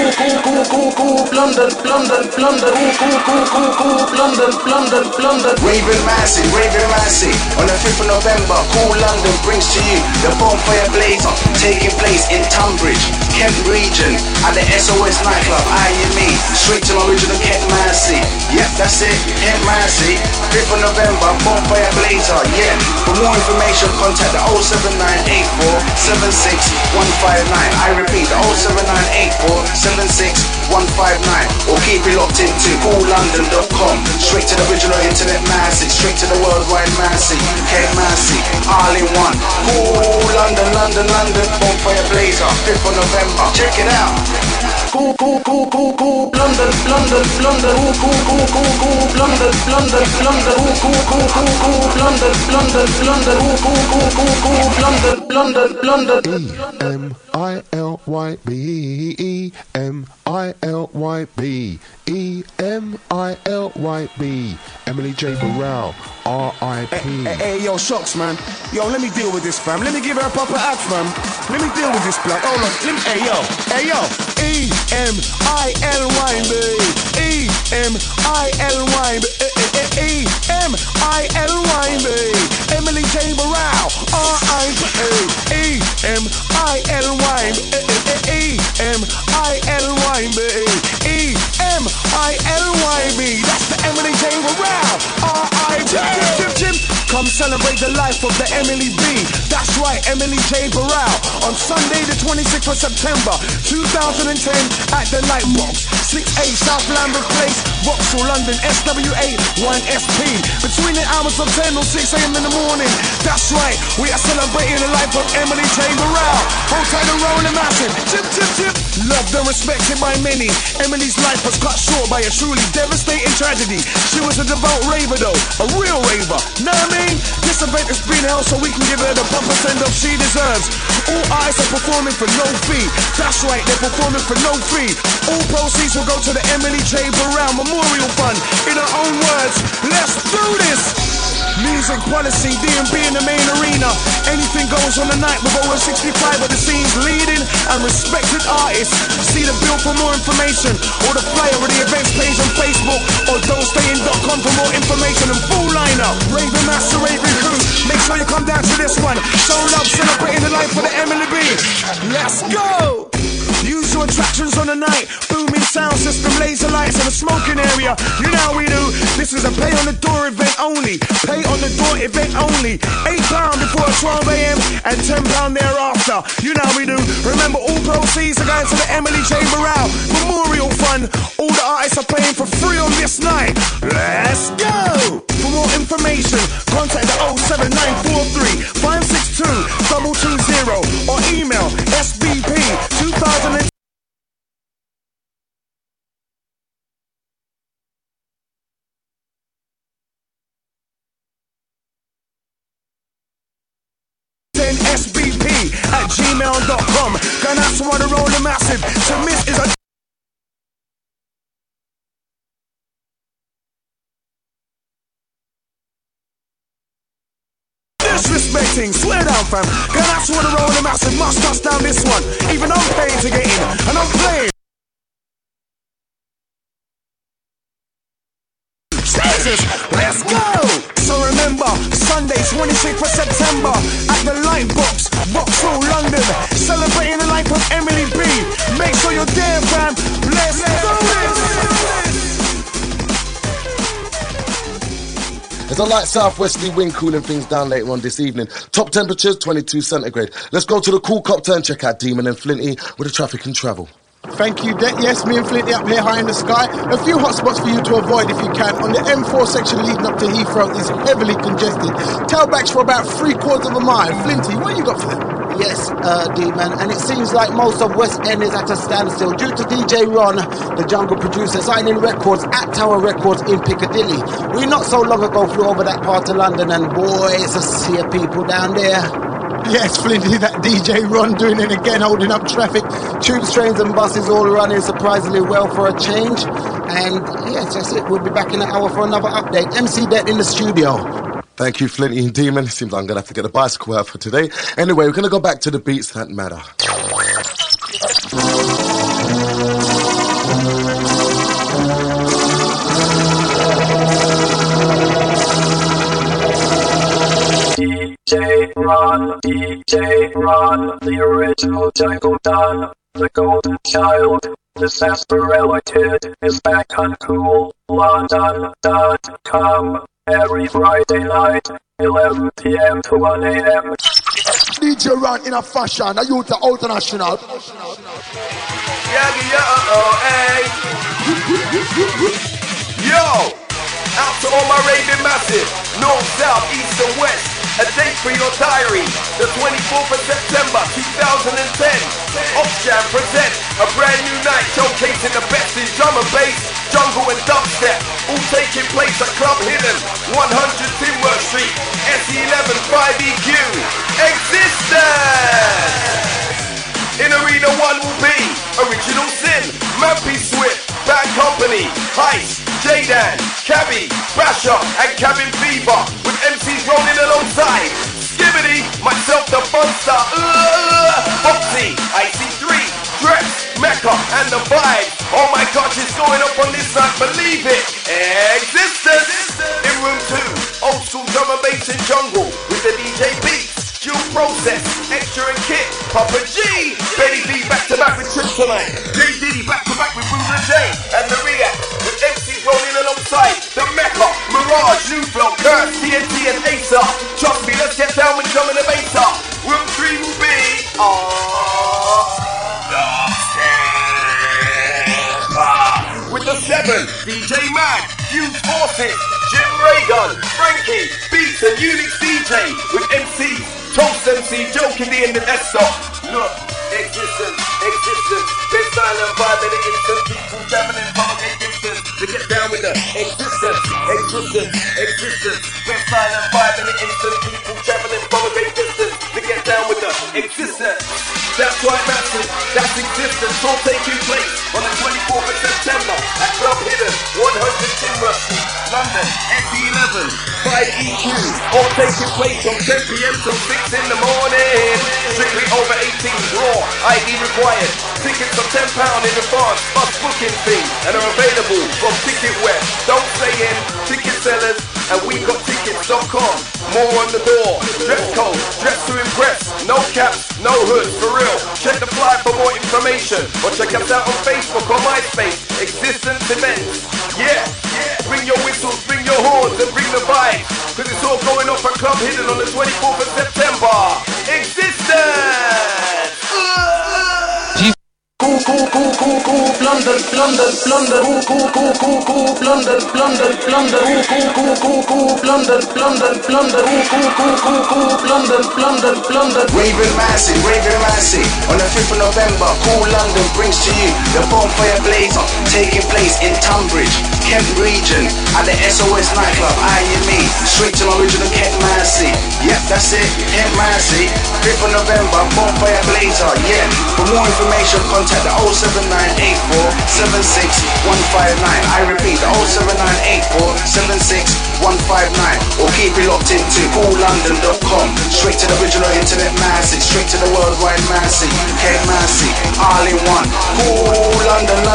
plunder, plunder. Raving Massey, on the 5th of November, Cool London brings to you the Bonfire Blazer, taking place in Tunbridge, Kent region, at the SOS nightclub, IME, straight to the original Kent Massey. Yep, that's it, Kent Massey, 5th of November, Bonfire Blazer, yeah. For more information, contact the 07984 76159. I repeat, the 07984 76159. Or keep it locked into coollondon.com. Straight to the original internet Massey, straight to the worldwide Massey, Kent Massey, all in one. Cool London, London, London, Bonfire Blazer, 5th of November. Check it out. Plunder, plunder, plunder, plunder, plunder, plunder, plunder, plunder, EMILYB, EMILYB, EMILYB. Emily J. Burrell, R.I.P. Hey, yo, Shocks, man. Yo, let me deal with this, fam. Let me give her a proper act, fam. Let me deal with this blood. Hold on. Hey, yo. EMILYB, EMILYB, EMILYB. Emily J. Burrell, R.I.P. EMILYB, EMILYB. That's the Emily J. Burrell, R.I.P. Come celebrate the life of the Emily B. That's right, Emily J. Burrell. On Sunday the 26th of September 2010 at the Lightbox, 6A South Lambeth Place, Vauxhall, London, SW8 1SP. Between the hours of 10 or 6 a.m. in the morning. That's right, we are celebrating the life of Emily J. Burrell. Hold tight and roll and massive. Tip, tip, tip. Loved and respected by many. Emily's life was cut short by a truly devastating tragedy. She was a devout raver though, a real raver. Know what I mean? This event is being held so we can give her the proper send off she deserves. All artists are performing for no fee. That's right, they're performing for no fee. All proceeds will go to the Emily J. Burrell Memorial Fund. In her own words, let's do this. Music policy, D&B in the main arena. Anything goes on the night with over 65 of the scene's leading and respected artists. See the bill for more information or the flyer of the events page on Facebook or don'tstayin.com for more information and full lineup. Raven Master, Raven Crew, make sure you come down to this one. Show love, celebrating the life of the Emily B. Let's go! Usual attractions on the night, booming sound system, laser lights and a smoking area. You know how we do. This is a pay on the door event only. Pay on the door event only. £8 before 12 a.m. and £10 thereafter. You know how we do. Remember, all proceeds are going to the Emily J. Burrell Memorial Fund. All the artists are playing for free on this night. Let's go! For more information, contact the 07943 562 220 or email SBP2000. SBP@gmail.com. Gonna have someone to roll the massive. To miss is a disrespect. ting, swear down fam. Girl, that's what the rolling massive must touch down this one. Even I'm paying to get in, and I'm playing. Jesus, let's go! So remember, Sunday 26th of September at the Lightbox, Vauxhall, London, celebrating the life of Emily B. Make sure you're there, fam. Let's go! There's a light southwesterly wind cooling things down later on this evening. Top temperatures 22 centigrade. Let's go to the cool copter and check out Demon and Flinty with the traffic and travel. Thank you, yes, me and Flinty up here high in the sky. A few hot spots for you to avoid if you can. On the M4 section leading up to Heathrow is heavily congested. Tailbacks for about 3/4 of a mile. Flinty, what you got for them? Yes, D-Man, and it seems like most of West End is at a standstill due to DJ Ron, the jungle producer, signing records at Tower Records in Piccadilly. We not so long ago flew over that part of London and boy, it's a sea of people down there. Yes, Flinty, that DJ Ron doing it again, holding up traffic. Tubes, trains and buses all running surprisingly well for a change. And yes, that's it. We'll be back in an hour for another update. MC Det in the studio. Thank you, Flinty and Demon. Seems like I'm going to have to get a bicycle out for today. Anyway, we're going to go back to the beats that matter. DJ Ron, the original Jungle Don, the golden child. The Sarsaparilla Kid is back on CoolLondon.com every Friday night, 11 p.m. to 1 a.m. DJ Ron in a fashion, a youth international. Yo! Out to all my raving massive, north, south, east and west. A date for your diary, the 24th of September 2010. Oxjam present a brand new night showcasing the best in drum and bass, jungle and dubstep. All taking place at Club Hidden, 100 Timworth Street, SE11 5EQ. Existence! In Arena 1 will be Original Sin, Mappy Swift, Bad Company, Heist, J-Dan, Cabby, Basher and Cabin Fever with MCs rolling alongside Skibbity, myself the Funster, Foxy, IC3, Drex, Mecca and the Vibe. Oh my gosh, it's going up on this night, believe it. Existence! In room 2, old school drum and bass and jungle with the DJ Beats. Dual Process, Extra and Kit, Papa G, Betty B back to back with Trip tonight, J Diddy back to back with Buddha J, and the React with MCs rolling alongside the Mecca, Mirage, Newflow, Kurt, TNT and Acer. Trust me, let's get down with drum and the bass up. Room 3 will be with the 7, DJ Mag, Fuse Forces, Jim Raygun, Frankie, Beats and Unix DJ with MC, Toast MC, Joking the end of S-Stop. Look, existence, best silent vibe in the instant, people jamming in public existence, to get down with the existence, best silent vibe in the instant, people jamming in public existence, to get down with the existence. That's right, massive, that's existence, all taking place on the 24th of September at Club Hidden, 100 Timworth Street, London, SE11, 5EQ, all taking place from 10 p.m. till 6 in the morning. Strictly over 18, raw, ID required. Tickets are £10 in advance, plus booking fee, and are available from Ticketweb. Don't stay in, ticket sellers, and we got tickets.com. More on the door, dress code, dress to impress, no caps, no hoods, for real. Check the flyer for more information, or check us out on Facebook or MySpace, Existence Events. Yeah, bring your whistles, bring your horns, and bring the vibe, cause it's all going off at Club Hidden on the 24th of September. Existence! London, London, London, London, London, London, Raving Massive, on the 5th of November, Cool London brings to you the Bonfire Blazer, taking place in Tunbridge, Kent region, at the SOS nightclub, IME, straight to my original Kent Massey. Yep, that's it, Kent Massey, 5th of November, Bonfire Blazer. later, yeah. For more information, contact the 07984 76159. I repeat, the 07984 76159. Or keep it locked into coollondon.com. Straight to the original internet masses, straight to the worldwide masses, UK masses, all in one. Cool London.